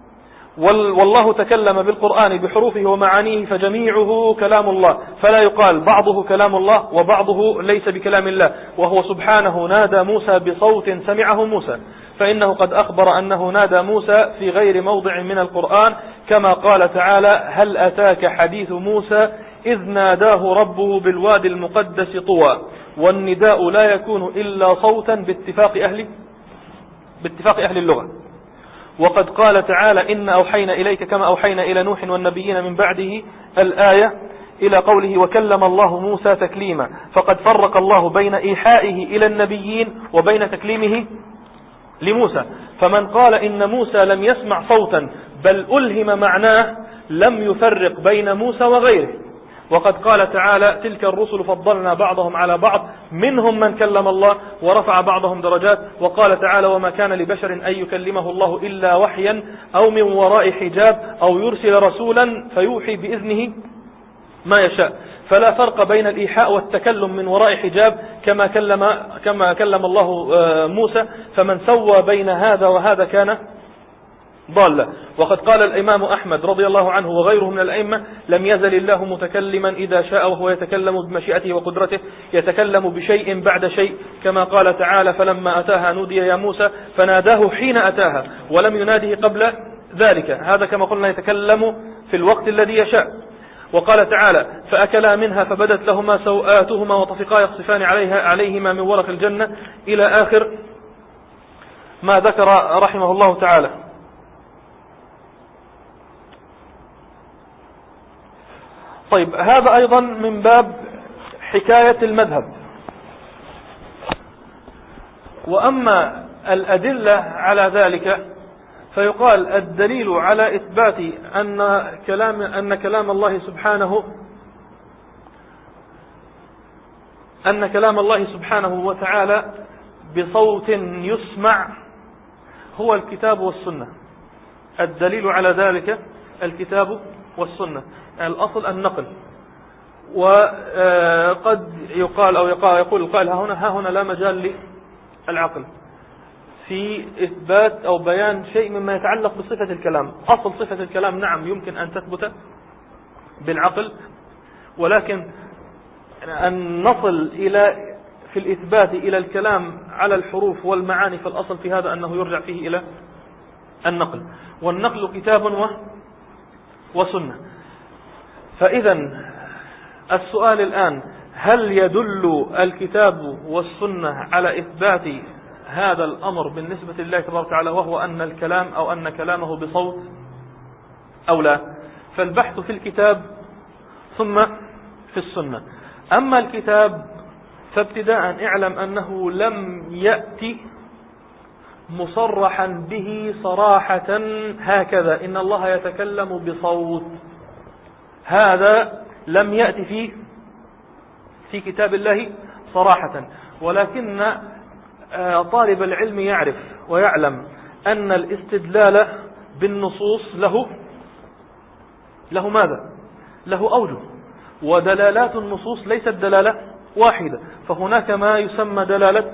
والله تكلم بالقرآن بحروفه ومعانيه فجميعه كلام الله، فلا يقال بعضه كلام الله وبعضه ليس بكلام الله. وهو سبحانه نادى موسى بصوت سمعه موسى، فإنه قد أخبر أنه نادى موسى في غير موضع من القرآن، كما قال تعالى: هل أتاك حديث موسى إذ ناداه ربه بالوادي المقدس طوى. والنداء لا يكون إلا صوتا باتفاق أهل باتفاق أهل اللغة. وقد قال تعالى: إن أوحينا إليك كما أوحينا إلى نوح والنبيين من بعده، الآية إلى قوله: وكلم الله موسى تكليما. فقد فرق الله بين إيحائه إلى النبيين وبين تكليمه لموسى. فمن قال إن موسى لم يسمع صوتا بل ألهم معناه لم يفرق بين موسى وغيره. وقد قال تعالى: تلك الرسل فضلنا بعضهم على بعض منهم من كلم الله ورفع بعضهم درجات. وقال تعالى: وما كان لبشر أن يكلمه الله إلا وحيا أو من وراء حجاب أو يرسل رسولا فيوحي بإذنه ما يشاء. فلا فرق بين الإيحاء والتكلم من وراء حجاب، كما كلم كما كلم الله موسى. فمن سوى بين هذا وهذا كان ضالا. وقد قال الإمام أحمد رضي الله عنه وغيره من الأئمة: لم يزل الله متكلما إذا شاء، وهو يتكلم بمشيئته وقدرته، يتكلم بشيء بعد شيء، كما قال تعالى: فلما أتاها نودي يا موسى، فناداه حين أتاها ولم يناده قبل ذلك. هذا كما قلنا يتكلم في الوقت الذي يشاء. وقال تعالى: فأكلا منها فبدت لهما سوآتهما وطفقا يخصفان عليها عليهما من ورق الجنة، إلى آخر ما ذكر رحمه الله تعالى. طيب، هذا أيضا من باب حكاية المذهب. وأما الأدلة على ذلك فيقال: الدليل على إثبات أن كلام أن كلام الله سبحانه أن كلام الله سبحانه وتعالى بصوت يسمع هو الكتاب والسنة. الدليل على ذلك الكتاب والسنة، الأصل النقل. وقد يقال أو يقول القائل: ها هنا ها هنا لا مجال للعقل في إثبات أو بيان شيء مما يتعلق بصفة الكلام. أصل صفة الكلام نعم يمكن أن تثبت بالعقل، ولكن أن نصل إلى في الإثبات إلى الكلام على الحروف والمعاني، فالأصل في هذا أنه يرجع فيه إلى النقل، والنقل كتاب وسنة. فإذا السؤال الآن: هل يدل الكتاب والسنة على إثبات هذا الأمر بالنسبة لله تبارك وتعالى، وهو أن الكلام أو أن كلامه بصوت أو لا؟ فالبحث في الكتاب ثم في السنة. أما الكتاب فابتداء اعلم أنه لم يأتي مصرحا به صراحة هكذا: إن الله يتكلم بصوت. هذا لم يأتي فيه في كتاب الله صراحة، ولكن طالب العلم يعرف ويعلم أن الاستدلال بالنصوص له له ماذا؟ له أوجه، ودلالات النصوص ليست دلالة واحدة. فهناك ما يسمى دلالة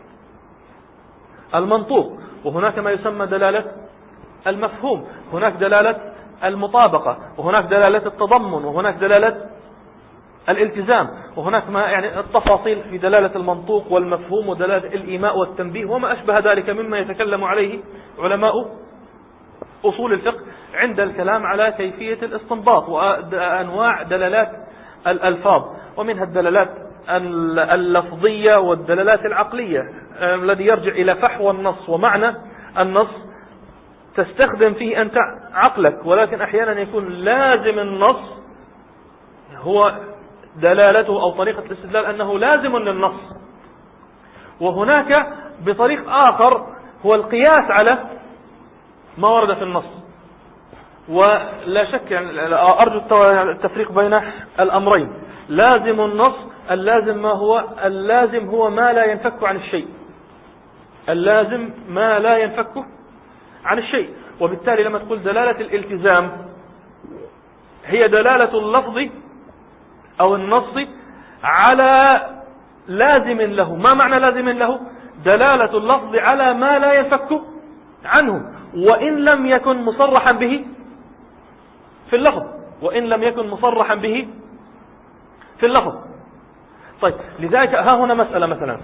المنطوق، وهناك ما يسمى دلالة المفهوم، هناك دلالة المطابقة، وهناك دلالة التضمن، وهناك دلالة الالتزام، وهناك ما يعني التفاصيل في دلالة المنطوق والمفهوم ودلالة الإيماء والتنبيه وما أشبه ذلك مما يتكلم عليه علماء أصول الفقه عند الكلام على كيفية الاستنباط وأنواع دلالات الألفاظ، ومنها الدلالات اللفظية والدلالات العقلية الذي يرجع إلى فحوى النص ومعنى النص، تستخدم فيه أنت عقلك، ولكن أحيانا يكون لازم النص هو دلالته أو طريقة الاستدلال أنه لازم للنص. وهناك بطريق آخر هو القياس على ما ورد في النص. ولا شك يعني أرجو التفريق بين الأمرين. لازم النص، اللازم ما هو؟ اللازم هو ما لا ينفك عن الشيء. اللازم ما لا ينفك عن الشيء. وبالتالي لما تقول دلالة الالتزام هي دلالة اللفظ أو النص على لازم له. ما معنى لازم له؟ دلالة اللفظ على ما لا ينفك عنه، وإن لم يكن مصرحا به في اللفظ، وإن لم يكن مصرحا به في اللفظ. طيب، لذلك ها هنا مسألة مثلا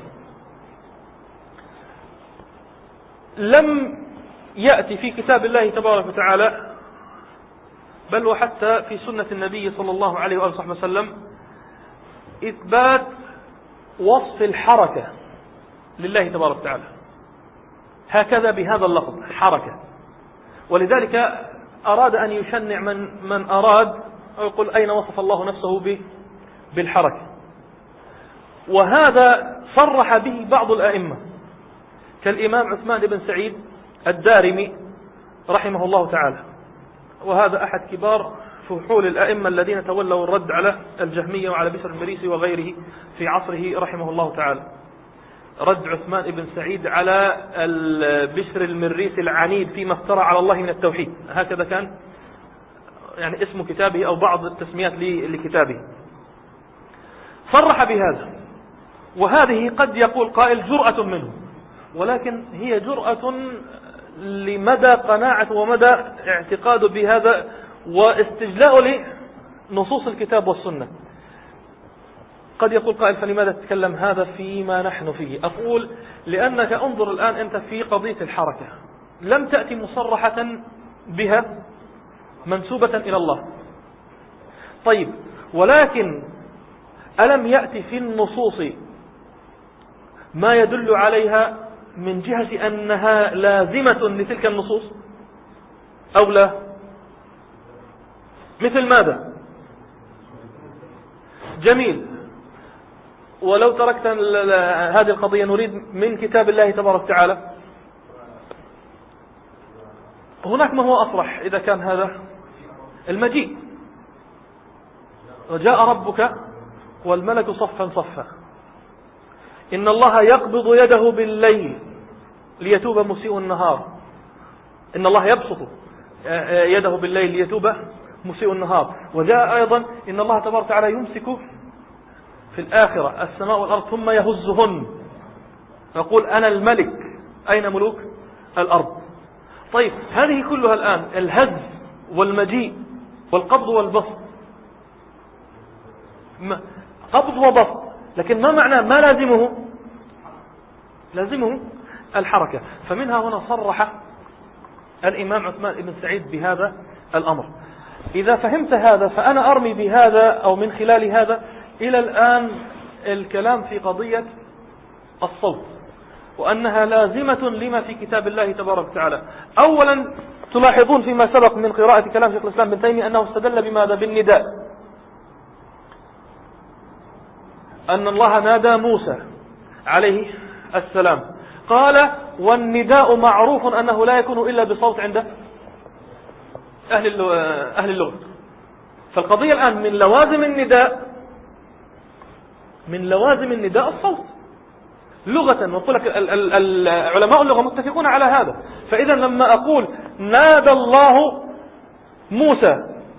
لم يأتي في كتاب الله تبارك وتعالى، بل وحتى في سنة النبي صلى الله عليه وآله وسلم، إثبات وصف الحركة لله تبارك وتعالى هكذا بهذا اللفظ حركة. ولذلك أراد أن يشنع من, من أراد أو يقول أين وصف الله نفسه بالحركة. وهذا صرح به بعض الأئمة كالإمام عثمان بن سعيد الدارمي رحمه الله تعالى، وهذا أحد كبار فحول الأئمة الذين تولوا الرد على الجهمية وعلى بشر المريسي وغيره في عصره رحمه الله تعالى. رد عثمان بن سعيد على بشر المريسي العنيد فيما افترى على الله من التوحيد، هكذا كان يعني اسم كتابه أو بعض التسميات لكتابه. صرح بهذا، وهذه قد يقول قائل جرأة منه، ولكن هي جرأة لمدى قناعة ومدى اعتقاد بهذا واستجلاء لنصوص الكتاب والسنة. قد يقول قائل فلماذا تتكلم هذا فيما نحن فيه؟ أقول لأنك انظر الآن أنت في قضية الحركة لم تأتي مصرحة بها منسوبة إلى الله. طيب، ولكن ألم يأتي في النصوص ما يدل عليها من جهة أنها لازمة لتلك النصوص أو لا؟ مثل ماذا؟ جميل. ولو تركت هذه القضية نريد من كتاب الله تبارك وتعالى، هناك ما هو أصرح إذا كان هذا المجيء، وجاء ربك والملك صفا صفا، إن الله يقبض يده بالليل ليتوب مسيء النهار، إن الله يبسط يده بالليل ليتوب مسيء النهار. وجاء أيضا إن الله تبارك وتعالى يمسك في الآخرة السماء والأرض ثم يهزهن يقول أنا الملك أين ملوك الأرض. طيب، هذه كلها الآن الهز والمجيء والقبض والبسط، قبض وبسط، لكن ما معنى ما لازمه؟ لازمه الحركة. فمنها هنا صرح الإمام عثمان بن سعيد بهذا الأمر. إذا فهمت هذا فأنا أرمي بهذا أو من خلال هذا إلى الآن الكلام في قضية الصوت، وأنها لازمة لما في كتاب الله تبارك وتعالى. أولا تلاحظون فيما سبق من قراءة كلام شيخ الإسلام بن تيمية أنه استدل بماذا؟ بالنداء، أن الله نادى موسى عليه السلام، قال والنداء معروف أنه لا يكون إلا بصوت عند أهل أهل اللغة. فالقضية الآن من لوازم النداء من لوازم النداء الصوت لغة، وقل لك العلماء اللغة متفقون على هذا. فإذا لما أقول نادى الله موسى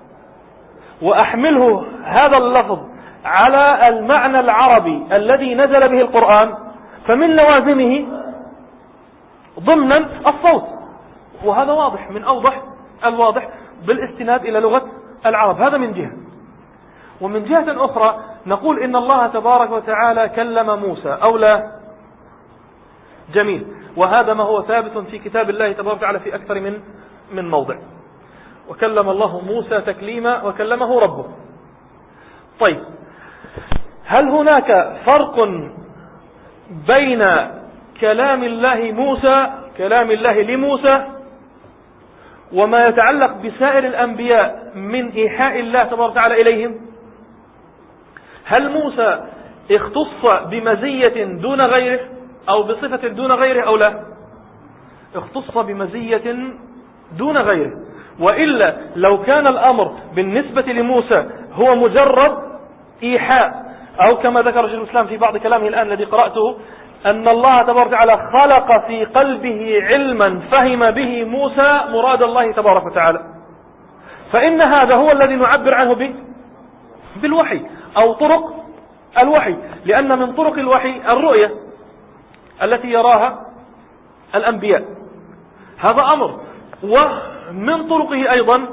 وأحمله هذا اللفظ على المعنى العربي الذي نزل به القرآن، فمن لوازمه ضمنا الصوت، وهذا واضح من أوضح الواضح بالاستناد إلى لغة العرب. هذا من جهة. ومن جهة أخرى نقول إن الله تبارك وتعالى كلم موسى أو لا؟ جميل. وهذا ما هو ثابت في كتاب الله تبارك وتعالى في أكثر من من موضع. وكلم الله موسى تكليما وكلمه ربه. طيب، هل هناك فرق بين كلام الله موسى كلام الله لموسى وما يتعلق بسائر الأنبياء من إيحاء الله تبارك وتعالى إليهم؟ هل موسى اختص بمزية دون غيره أو بصفة دون غيره أو لا؟ اختص بمزية دون غيره. وإلا لو كان الأمر بالنسبة لموسى هو مجرد إيحاء، أو كما ذكر شيخ الإسلام في بعض كلامه الآن الذي قرأته، أن الله تبارك وتعالى خلق في قلبه علما فهم به موسى مراد الله تبارك وتعالى، فإن هذا هو الذي نعبر عنه به بالوحي أو طرق الوحي، لأن من طرق الوحي الرؤية التي يراها الأنبياء، هذا أمر. ومن طرقه أيضا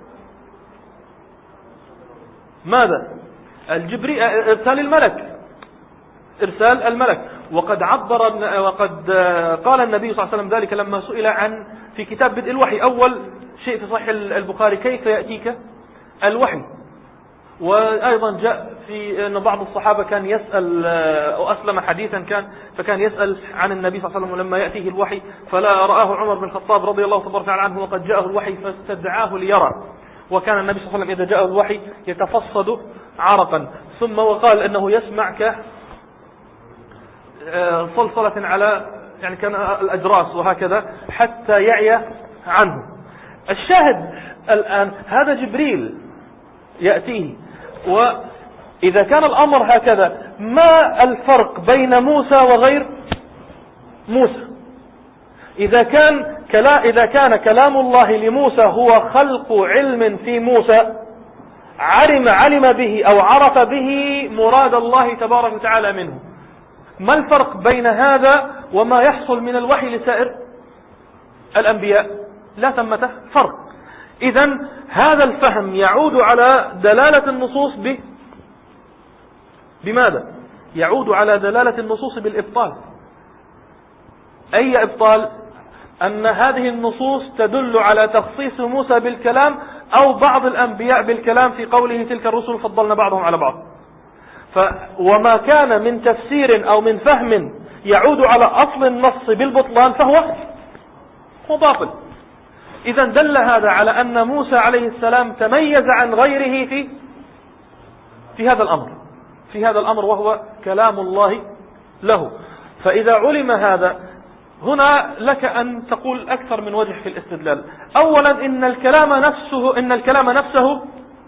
ماذا؟ الجبري إرسال الملك، إرسال الملك. وقد عبر وقد قال النبي صلى الله عليه وسلم ذلك لما سئل عن في كتاب بدء الوحي، أول شيء في صحيح البخاري، كيف يأتيك الوحي. وأيضا جاء في أن بعض الصحابة كان يسأل أو أسلم حديثا كان فكان يسأل عن النبي صلى الله عليه وسلم لما يأتيه الوحي، فلا رآه عمر بن الخطاب رضي الله تبارك عنه وقد جاءه الوحي فاستدعاه ليرى. وكان النبي صلى الله عليه وسلم إذا جاءه الوحي يتفصد عرقا، ثم وقال أنه يسمع ك صلصلة على يعني كان الأجراس وهكذا حتى يعي عنه. الشاهد الآن هذا جبريل يأتيه. وإذا كان الأمر هكذا، ما الفرق بين موسى وغير موسى؟ إذا كان كلا إذا كان كلام الله لموسى هو خلق علم في موسى، علم علم به أو عرف به مراد الله تبارك وتعالى منه، ما الفرق بين هذا وما يحصل من الوحي لسائر الأنبياء؟ لا ثمة فرق. إذن هذا الفهم يعود على دلالة النصوص ب... بماذا؟ يعود على دلالة النصوص بالإبطال. أي إبطال؟ أن هذه النصوص تدل على تخصيص موسى بالكلام أو بعض الأنبياء بالكلام في قوله تلك الرسل فضلنا بعضهم على بعض. ف... وما كان من تفسير أو من فهم يعود على أصل النص بالبطلان فهو هو باطل. إذا دل هذا على أن موسى عليه السلام تميز عن غيره في في هذا الأمر في هذا الأمر وهو كلام الله له. فإذا علم هذا، هنا لك أن تقول أكثر من وجه في الاستدلال. أولا إن الكلام نفسه إن الكلام نفسه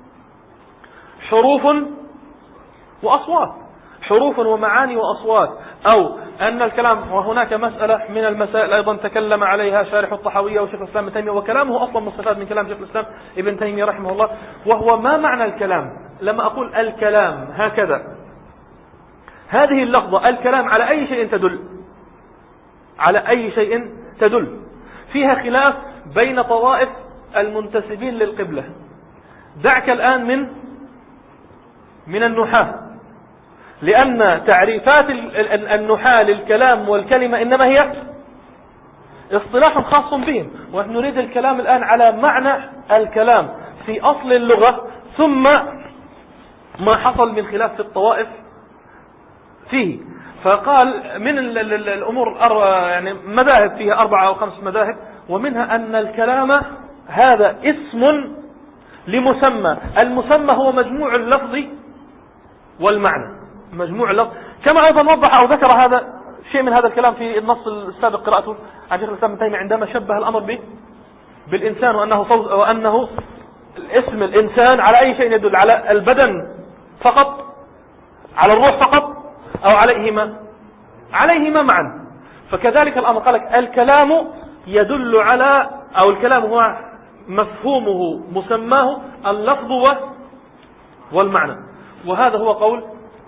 حروف وأصوات، حروف ومعاني وأصوات، أو أن الكلام، وهناك مسألة من المسائل أيضا تكلم عليها شارح الطحاوية وشيخ الإسلام ابن تيمية، وكلامه أصلا مستفاد من كلام شيخ الإسلام ابن تيمية رحمه الله، وهو ما معنى الكلام. لما أقول الكلام هكذا، هذه اللفظة الكلام على أي شيء تدل؟ على أي شيء تدل؟ فيها خلاف بين طوائف المنتسبين للقبلة. دعك الآن من من النحاة، لأن تعريفات النحاة للكلام والكلمة إنما هي اصطلاح خاص بهم، ونحن نريد الكلام الآن على معنى الكلام في أصل اللغة، ثم ما حصل من خلاف في الطوائف فيه. فقال من الأمور يعني مذاهب فيها أربعة أو خمس مذاهب، ومنها أن الكلام هذا اسم لمسمى، المسمى هو مجموع اللفظ والمعنى، مجموع اللفظ. كما أيضا وضح أو ذكر هذا شيء من هذا الكلام في النص السابق قرأته عن شيخ الإسلام ابن تيمية عندما شبه الأمر به بالإنسان، وأنه صوت وأنه اسم الإنسان على أي شيء يدل؟ على البدن فقط، على الروح فقط، أو عليهما عليهما معا. فكذلك الأمر قال لك الكلام يدل على، أو الكلام هو مفهومه مسماه اللفظ والمعنى. وهذا هو قول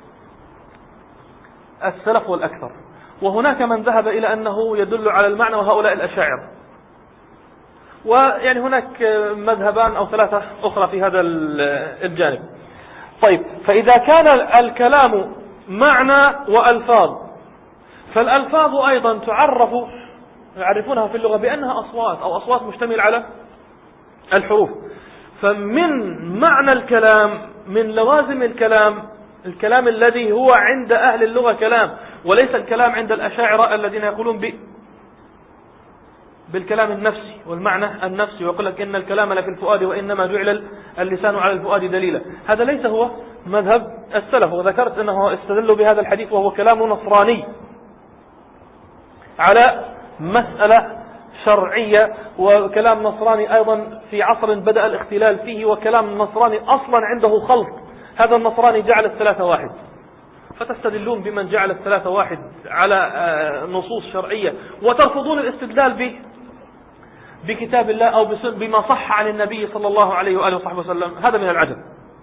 السلف والأكثر. وهناك من ذهب إلى أنه يدل على المعنى، وهؤلاء الأشاعرة. ويعني هناك مذهبان أو ثلاثة أخرى في هذا الجانب. طيب، فإذا كان الكلام معنى وألفاظ، فالألفاظ أيضا تعرف يعرفونها في اللغة بأنها أصوات أو أصوات مشتمل على الحروف. فمن معنى الكلام، من لوازم الكلام، الكلام الذي هو عند أهل اللغة كلام، وليس الكلام عند الأشاعرة الذين يقولون ب بالكلام النفسي والمعنى النفسي، ويقول لك إن الكلام لفي الفؤاد وإنما جعل اللسان على الفؤاد دليلا. هذا ليس هو مذهب السلف. وذكرت أنه استدلوا بهذا الحديث وهو كلام نصراني على مسألة شرعية، وكلام نصراني أيضا في عصر بدأ الاختلال فيه، وكلام نصراني أصلا عنده خلط. هذا النصراني جعل الثلاثة واحد، فتستدلون بمن جعل الثلاثة واحد على نصوص شرعية، وترفضون الاستدلال به بكتاب الله أو بما صح عن النبي صلى الله عليه وآله وصحبه وسلم. هذا من العجب.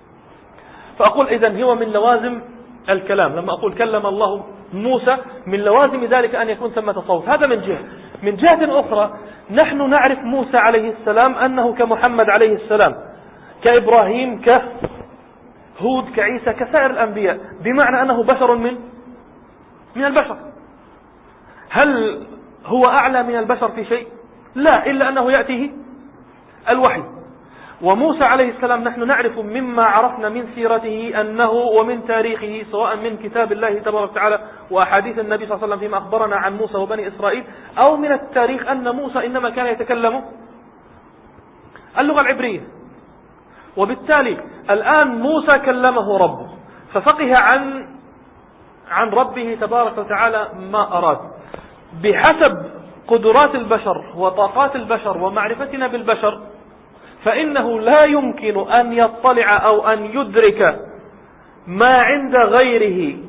فأقول إذن هو من لوازم الكلام. لما أقول كلم الله موسى، من لوازم ذلك أن يكون ثمة صوت. هذا من جهة. من جهة أخرى نحن نعرف موسى عليه السلام أنه كمحمد عليه السلام، كإبراهيم، كهود، كعيسى، كسائر الأنبياء، بمعنى أنه بشر من من البشر. هل هو أعلى من البشر في شيء؟ لا، إلا أنه يأتيه الوحي. وموسى عليه السلام نحن نعرف مما عرفنا من سيرته أنه ومن تاريخه، سواء من كتاب الله تبارك وتعالى وأحاديث النبي صلى الله عليه وسلم فيما أخبرنا عن موسى وبني إسرائيل، أو من التاريخ أن موسى إنما كان يتكلم اللغة العبرية. وبالتالي الآن موسى كلمه ربه، ففقه عن عن ربه تبارك وتعالى ما أراد بحسب قدرات البشر وطاقات البشر ومعرفتنا بالبشر. فإنه لا يمكن أن يطلع أو أن يدرك ما عند غيره،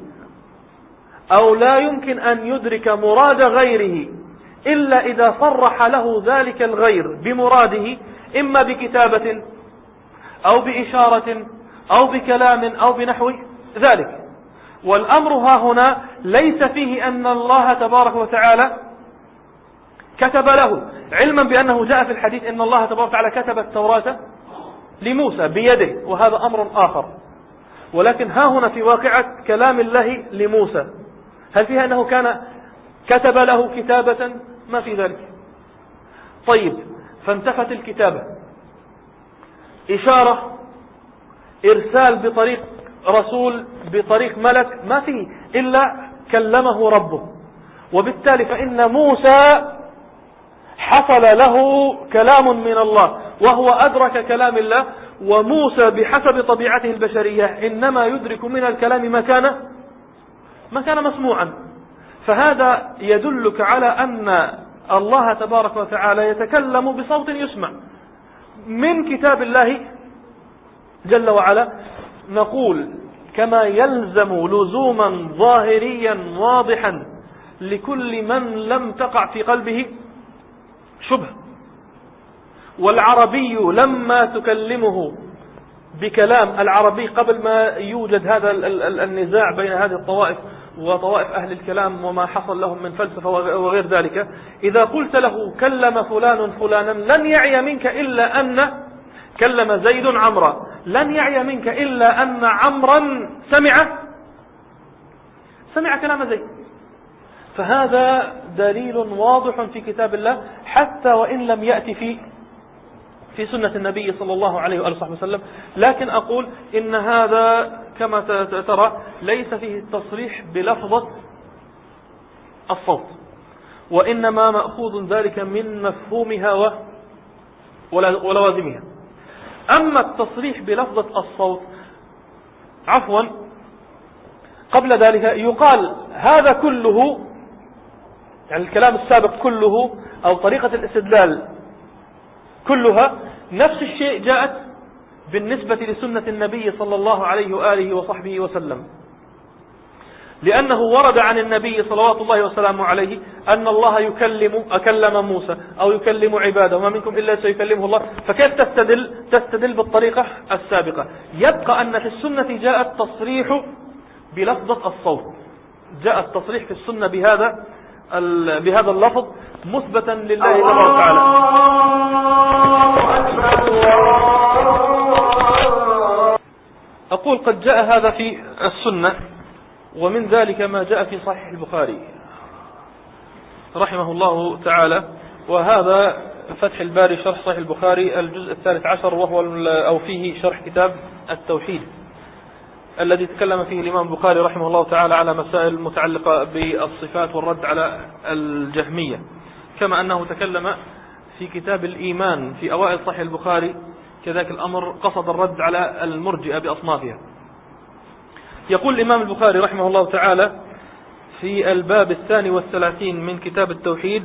أو لا يمكن أن يدرك مراد غيره إلا إذا صرح له ذلك الغير بمراده، إما بكتابة أو بإشارة أو بكلام أو بنحو ذلك. والأمر ها هنا ليس فيه أن الله تبارك وتعالى كتب له، علما بأنه جاء في الحديث إن الله تبارك وتعالى كتب التوراة لموسى بيده، وهذا أمر آخر. ولكن ها هنا في واقعة كلام الله لموسى، هل فيها أنه كان كتب له كتابة؟ ما في ذلك. طيب، فانتفت الكتابة، إشارة، إرسال بطريق رسول، بطريق ملك، ما فيه إلا كلمه ربه. وبالتالي فإن موسى حصل له كلام من الله وهو أدرك كلام الله. وموسى بحسب طبيعته البشرية إنما يدرك من الكلام ما كان ما كان مسموعا. فهذا يدلك على أن الله تبارك وتعالى يتكلم بصوت يسمع من كتاب الله جل وعلا. نقول كما يلزم لزوما ظاهريا واضحا لكل من لم تقع في قلبه شبه. والعربي لما تكلمه بكلام العربي قبل ما يوجد هذا النزاع بين هذه الطوائف وطوائف أهل الكلام وما حصل لهم من فلسفة وغير ذلك، إذا قلت له كلم فلان فلانا لن يعي منك إلا أن كلم زيد عمرا، لن يعي منك إلا أن عمرا سمع سمع كلام زيد. فهذا دليل واضح في كتاب الله حتى وإن لم يأتي في في سنة النبي صلى الله عليه وآله وصحبه وسلم. لكن أقول إن هذا كما ترى ليس فيه التصريح بلفظة الصوت، وإنما مأخوذ ذلك من مفهومها ولوازمها. أما التصريح بلفظة الصوت، عفوا قبل ذلك يقال هذا كله، يعني الكلام السابق كله أو طريقة الاستدلال كلها نفس الشيء جاءت بالنسبة لسنة النبي صلى الله عليه وآله وصحبه وسلم، لأنه ورد عن النبي صلوات الله وسلامه عليه أن الله يكلم أكلم موسى أو يكلم عباده وما منكم إلا سيكلمه الله. فكيف تستدل تستدل بالطريقة السابقة؟ يبقى أن في السنة جاء التصريح بلفظة الصوت، جاء التصريح في السنة بهذا بهذا اللفظ مثبتا لله تبارك وتعالى. أقول قد جاء هذا في السنة، ومن ذلك ما جاء في صحيح البخاري رحمه الله تعالى، وهذا فتح الباري شرح صحيح البخاري الجزء الثالث عشر، وهو أو فيه شرح كتاب التوحيد الذي تكلم فيه الإمام البخاري رحمه الله تعالى على مسائل متعلقة بالصفات والرد على الجهمية، كما أنه تكلم في كتاب الإيمان في أوائل صحيح البخاري كذلك الأمر قصد الرد على المرجئة بأصنافها. يقول الإمام البخاري رحمه الله تعالى في الباب الثاني والثلاثين من كتاب التوحيد: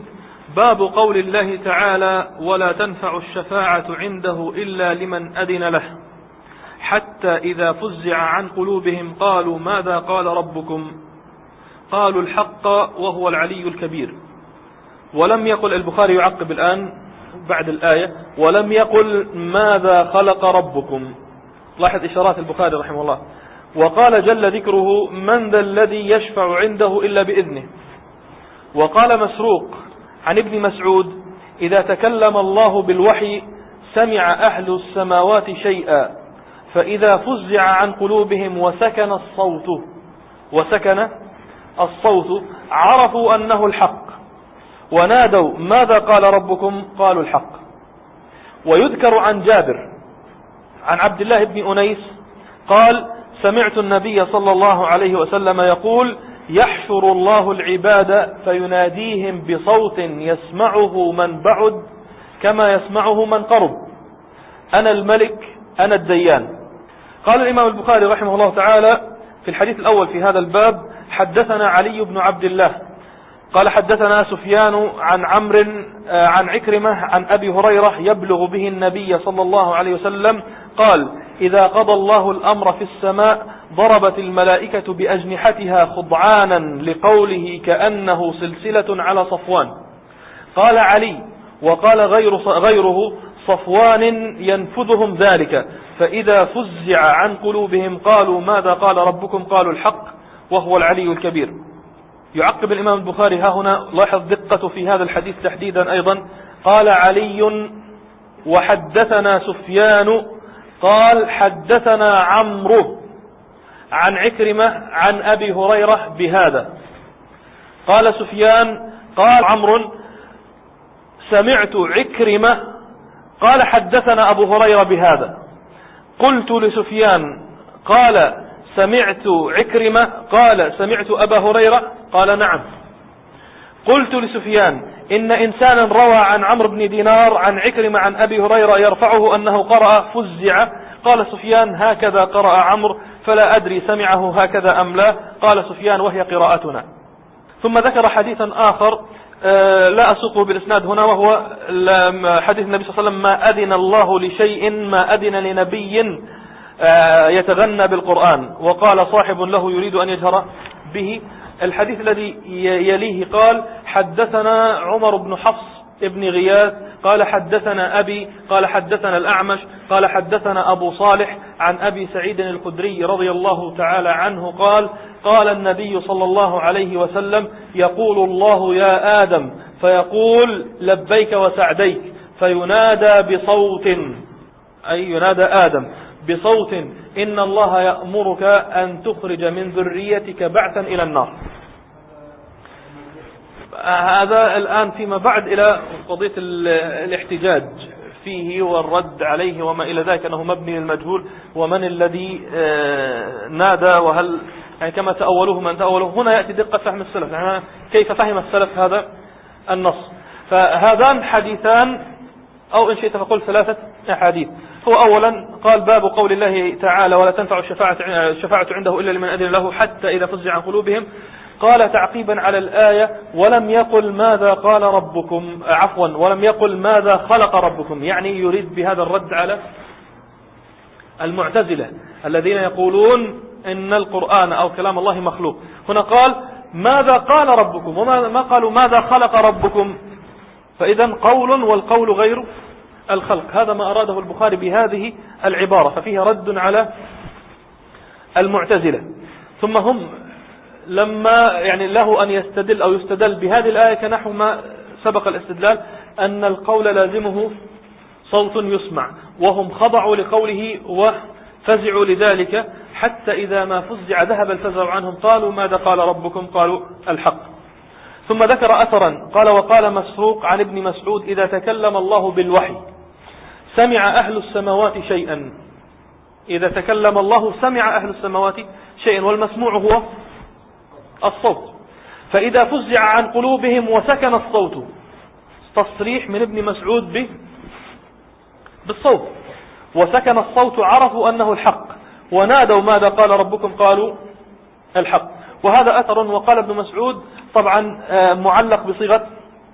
باب قول الله تعالى: ولا تنفع الشفاعة عنده إلا لمن أذن له، حتى إذا فزع عن قلوبهم قالوا ماذا قال ربكم؟ قالوا الحق وهو العلي الكبير. ولم يقل، البخاري يعقب الآن بعد الآية: ولم يقل ماذا خلق ربكم. لاحظ إشارات البخاري رحمه الله. وقال جل ذكره: من ذا الذي يشفع عنده إلا بإذنه. وقال مسروق عن ابن مسعود: إذا تكلم الله بالوحي سمع أهل السماوات شيئا، فإذا فزع عن قلوبهم وسكن الصوت وسكن الصوت عرفوا أنه الحق، ونادوا ماذا قال ربكم؟ قالوا الحق. ويذكر عن جابر عن عبد الله بن أنيس قال: سمعت النبي صلى الله عليه وسلم يقول: يحشر الله العباد فيناديهم بصوت يسمعه من بعد كما يسمعه من قرب، أنا الملك أنا الديان. قال الإمام البخاري رحمه الله تعالى في الحديث الأول في هذا الباب: حدثنا علي بن عبد الله قال حدثنا سفيان عن عمرو عن عكرمة عن أبي هريرة يبلغ به النبي صلى الله عليه وسلم قال: إذا قضى الله الأمر في السماء ضربت الملائكة بأجنحتها خضعانا لقوله كأنه سلسلة على صفوان. قال علي: وقال غير غيره صفوان ينفذهم ذلك، فإذا فزع عن قلوبهم قالوا ماذا قال ربكم؟ قالوا الحق وهو العلي الكبير. يعقب الإمام البخاري ها هنا، لاحظ دقته في هذا الحديث تحديدا أيضا. قال علي: وحدثنا سفيان قال حدثنا عمرو عن عكرمة عن أبي هريرة بهذا. قال سفيان: قال عمرو: سمعت عكرمة قال حدثنا أبو هريرة بهذا. قلت لسفيان: قال سمعت عكرمة قال سمعت أبا هريرة؟ قال نعم. قلت لسفيان: إن إنسانا روى عن عمرو بن دينار عن عكرمة عن أبي هريرة يرفعه أنه قرأ فزع. قال سفيان: هكذا قرأ عمرو، فلا أدري سمعه هكذا أم لا. قال سفيان: وهي قراءتنا. ثم ذكر حديثا آخر لا أسوقه بالإسناد هنا، وهو حديث النبي صلى الله عليه وسلم: ما أذن الله لشيء ما أذن لنبي يتغنى بالقرآن. وقال صاحب له يريد أن يجهر به. الحديث الذي يليه قال: حدثنا عمر بن حفص ابن غياث قال حدثنا أبي قال حدثنا الأعمش قال حدثنا أبو صالح عن أبي سعيد الخدري رضي الله تعالى عنه قال: قال النبي صلى الله عليه وسلم: يقول الله يا آدم، فيقول لبيك وسعديك، فينادى بصوت، أي ينادى آدم بصوت: إن الله يأمرك أن تخرج من ذريتك بعثا إلى النار. هذا الآن فيما بعد إلى قضية الاحتجاج فيه والرد عليه وما إلى ذلك، أنه مبني للمجهول، ومن الذي نادى، وهل يعني كما تأولوه من تأولوه. هنا يأتي دقة فهم السلف، يعني كيف فهم السلف هذا النص. فهذان حديثان، أو إن شئت فقل ثلاثة أحاديث. هو أولا قال: باب قول الله تعالى: ولا تنفع الشفاعة, الشفاعة عنده إلا لمن أذن له حتى إذا فزع عن قلوبهم. قال تعقيبا على الآية: ولم يقل ماذا قال ربكم، عفوا ولم يقل ماذا خلق ربكم، يعني يريد بهذا الرد على المعتزلة الذين يقولون إن القرآن أو كلام الله مخلوق. هنا قال: ماذا قال ربكم، وما ما قالوا ماذا خلق ربكم. فإذا قول، والقول غير الخلق. هذا ما أراده البخاري بهذه العبارة، ففيها رد على المعتزلة. ثم هم لما يعني له أن يستدل أو يستدل بهذه الآية كنحو ما سبق الاستدلال، أن القول لازمه صوت يسمع، وهم خضعوا لقوله وفزعوا لذلك، حتى إذا ما فزع ذهب الفزع عنهم قالوا ماذا قال ربكم؟ قالوا الحق. ثم ذكر أثرا قال: وقال مسروق عن ابن مسعود: إذا تكلم الله بالوحي سمع أهل السماوات شيئا. إذا تكلم الله سمع أهل السماوات شيئا، والمسموع هو الصوت. فإذا فزع عن قلوبهم وسكن الصوت، تصريح من ابن مسعود به بالصوت، وسكن الصوت عرفوا أنه الحق، ونادوا ماذا قال ربكم؟ قالوا الحق. وهذا أثر. وقال ابن مسعود طبعا معلق بصيغة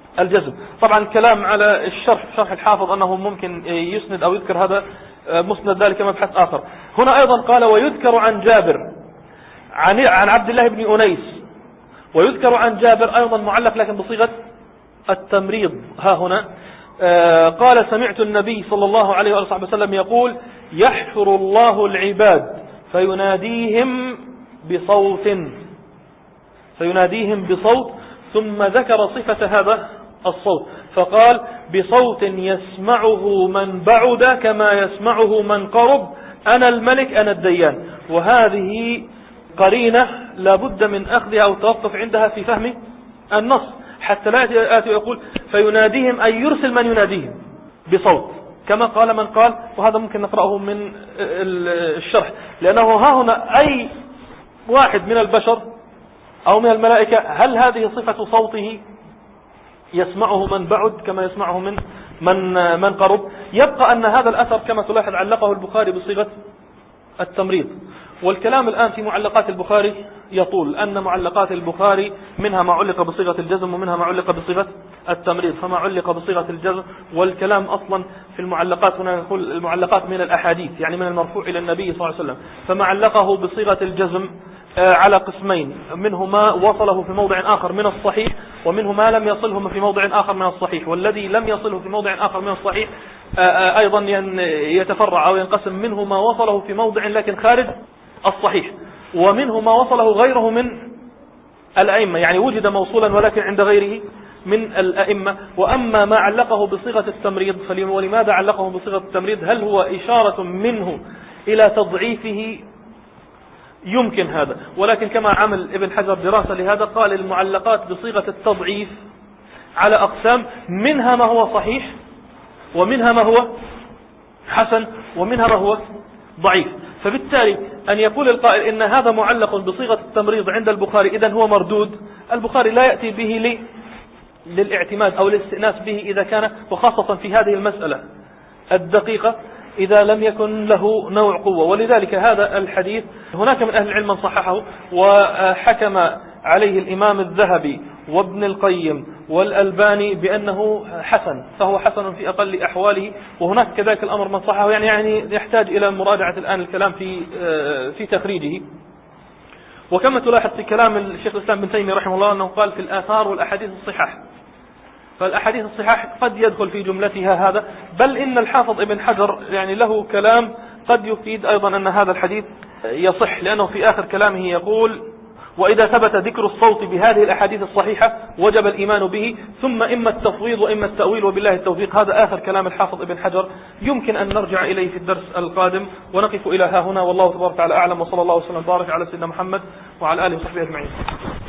الجزم. طبعا الكلام على الشرح شرح الحافظ أنه ممكن يسند أو يذكر هذا مسند ذلك مبحث آخر. هنا أيضا قال ويذكر عن جابر عن عن عبد الله بن أنيس، ويذكر عن جابر أيضا معلق لكن بصيغة التمريض. ها هنا قال سمعت النبي صلى الله عليه وآله وسلم يقول يحشر الله العباد فيناديهم بصوت فيناديهم بصوت ثم ذكر صفة هذا الصوت فقال بصوت يسمعه من بعد كما يسمعه من قرب أنا الملك أنا الديان. وهذه قرينة لا بد من أخذها أو التوقف عندها في فهم النص، حتى لا يأتي ويقول فيناديهم أي يرسل من يناديهم بصوت كما قال من قال، وهذا ممكن نقرأه من الشرح، لأنه ها هنا أي واحد من البشر أو من الملائكة هل هذه صفة صوته يسمعه من بعد كما يسمعه من من من قرب؟ يبقى أن هذا الأثر كما تلاحظ علقه البخاري بصيغة التمريض. والكلام الآن في معلقات البخاري يطول، أن معلقات البخاري منها ما علق بصيغة الجزم ومنها ما علق بصيغة التمريض، فما علق بصيغة الجزم والكلام أصلا في المعلقات هنا نقول المعلقات من الأحاديث يعني من المرفوع إلى النبي صلى الله عليه وسلم، فما علقه بصيغة الجزم على قسمين، منه ما وصله في موضع آخر من الصحيح ومنه ما لم يصله في موضع آخر من الصحيح، والذي لم يصله في موضع آخر من الصحيح أيضا يتفرع أو ينقسم، منه ما وصله في موضع لكن خارج الصحيح، ومنه ما وصله غيره من الأئمة يعني وجد موصولا ولكن عند غيره من الأئمة. وأما ما علقه بصيغة التمريض ولماذا علقه بصيغة التمريض؟ هل هو إشارة منه إلى تضعيفه؟ يمكن هذا، ولكن كما عمل ابن حجر دراسة لهذا قال المعلقات بصيغة التضعيف على أقسام، منها ما هو صحيح ومنها ما هو حسن ومنها ما هو ضعيف. فبالتالي أن يقول القائل إن هذا معلق بصيغة التمريض عند البخاري إذن هو مردود، البخاري لا يأتي به لي للاعتماد أو الاستئناس به إذا كان، وخاصة في هذه المسألة الدقيقة إذا لم يكن له نوع قوة. ولذلك هذا الحديث هناك من أهل العلم من صححه وحكم عليه الإمام الذهبي وابن القيم والألباني بأنه حسن، فهو حسن في أقل أحواله، وهناك كذلك الأمر من صححه يعني يعني يحتاج إلى مراجعة الآن الكلام في في تخريجه. وكما تلاحظ في كلام الشيخ الإسلام بن تيمية رحمه الله أنه قال في الآثار والأحاديث الصحاح، فالأحاديث الصحاح قد يدخل في جملتها هذا، بل إن الحافظ ابن حجر يعني له كلام قد يفيد أيضا أن هذا الحديث يصح، لأنه في آخر كلامه يقول وإذا ثبت ذكر الصوت بهذه الأحاديث الصحيحة وجب الإيمان به، ثم إما التفويض وإما التأويل وبالله التوفيق. هذا آخر كلام الحافظ ابن حجر، يمكن أن نرجع إليه في الدرس القادم، ونقف إلى ها هنا، والله تبارك وتعالى أعلم، وصلى الله وسلم وبارك على سيدنا محمد وعلى آله وصحبه أجمعين.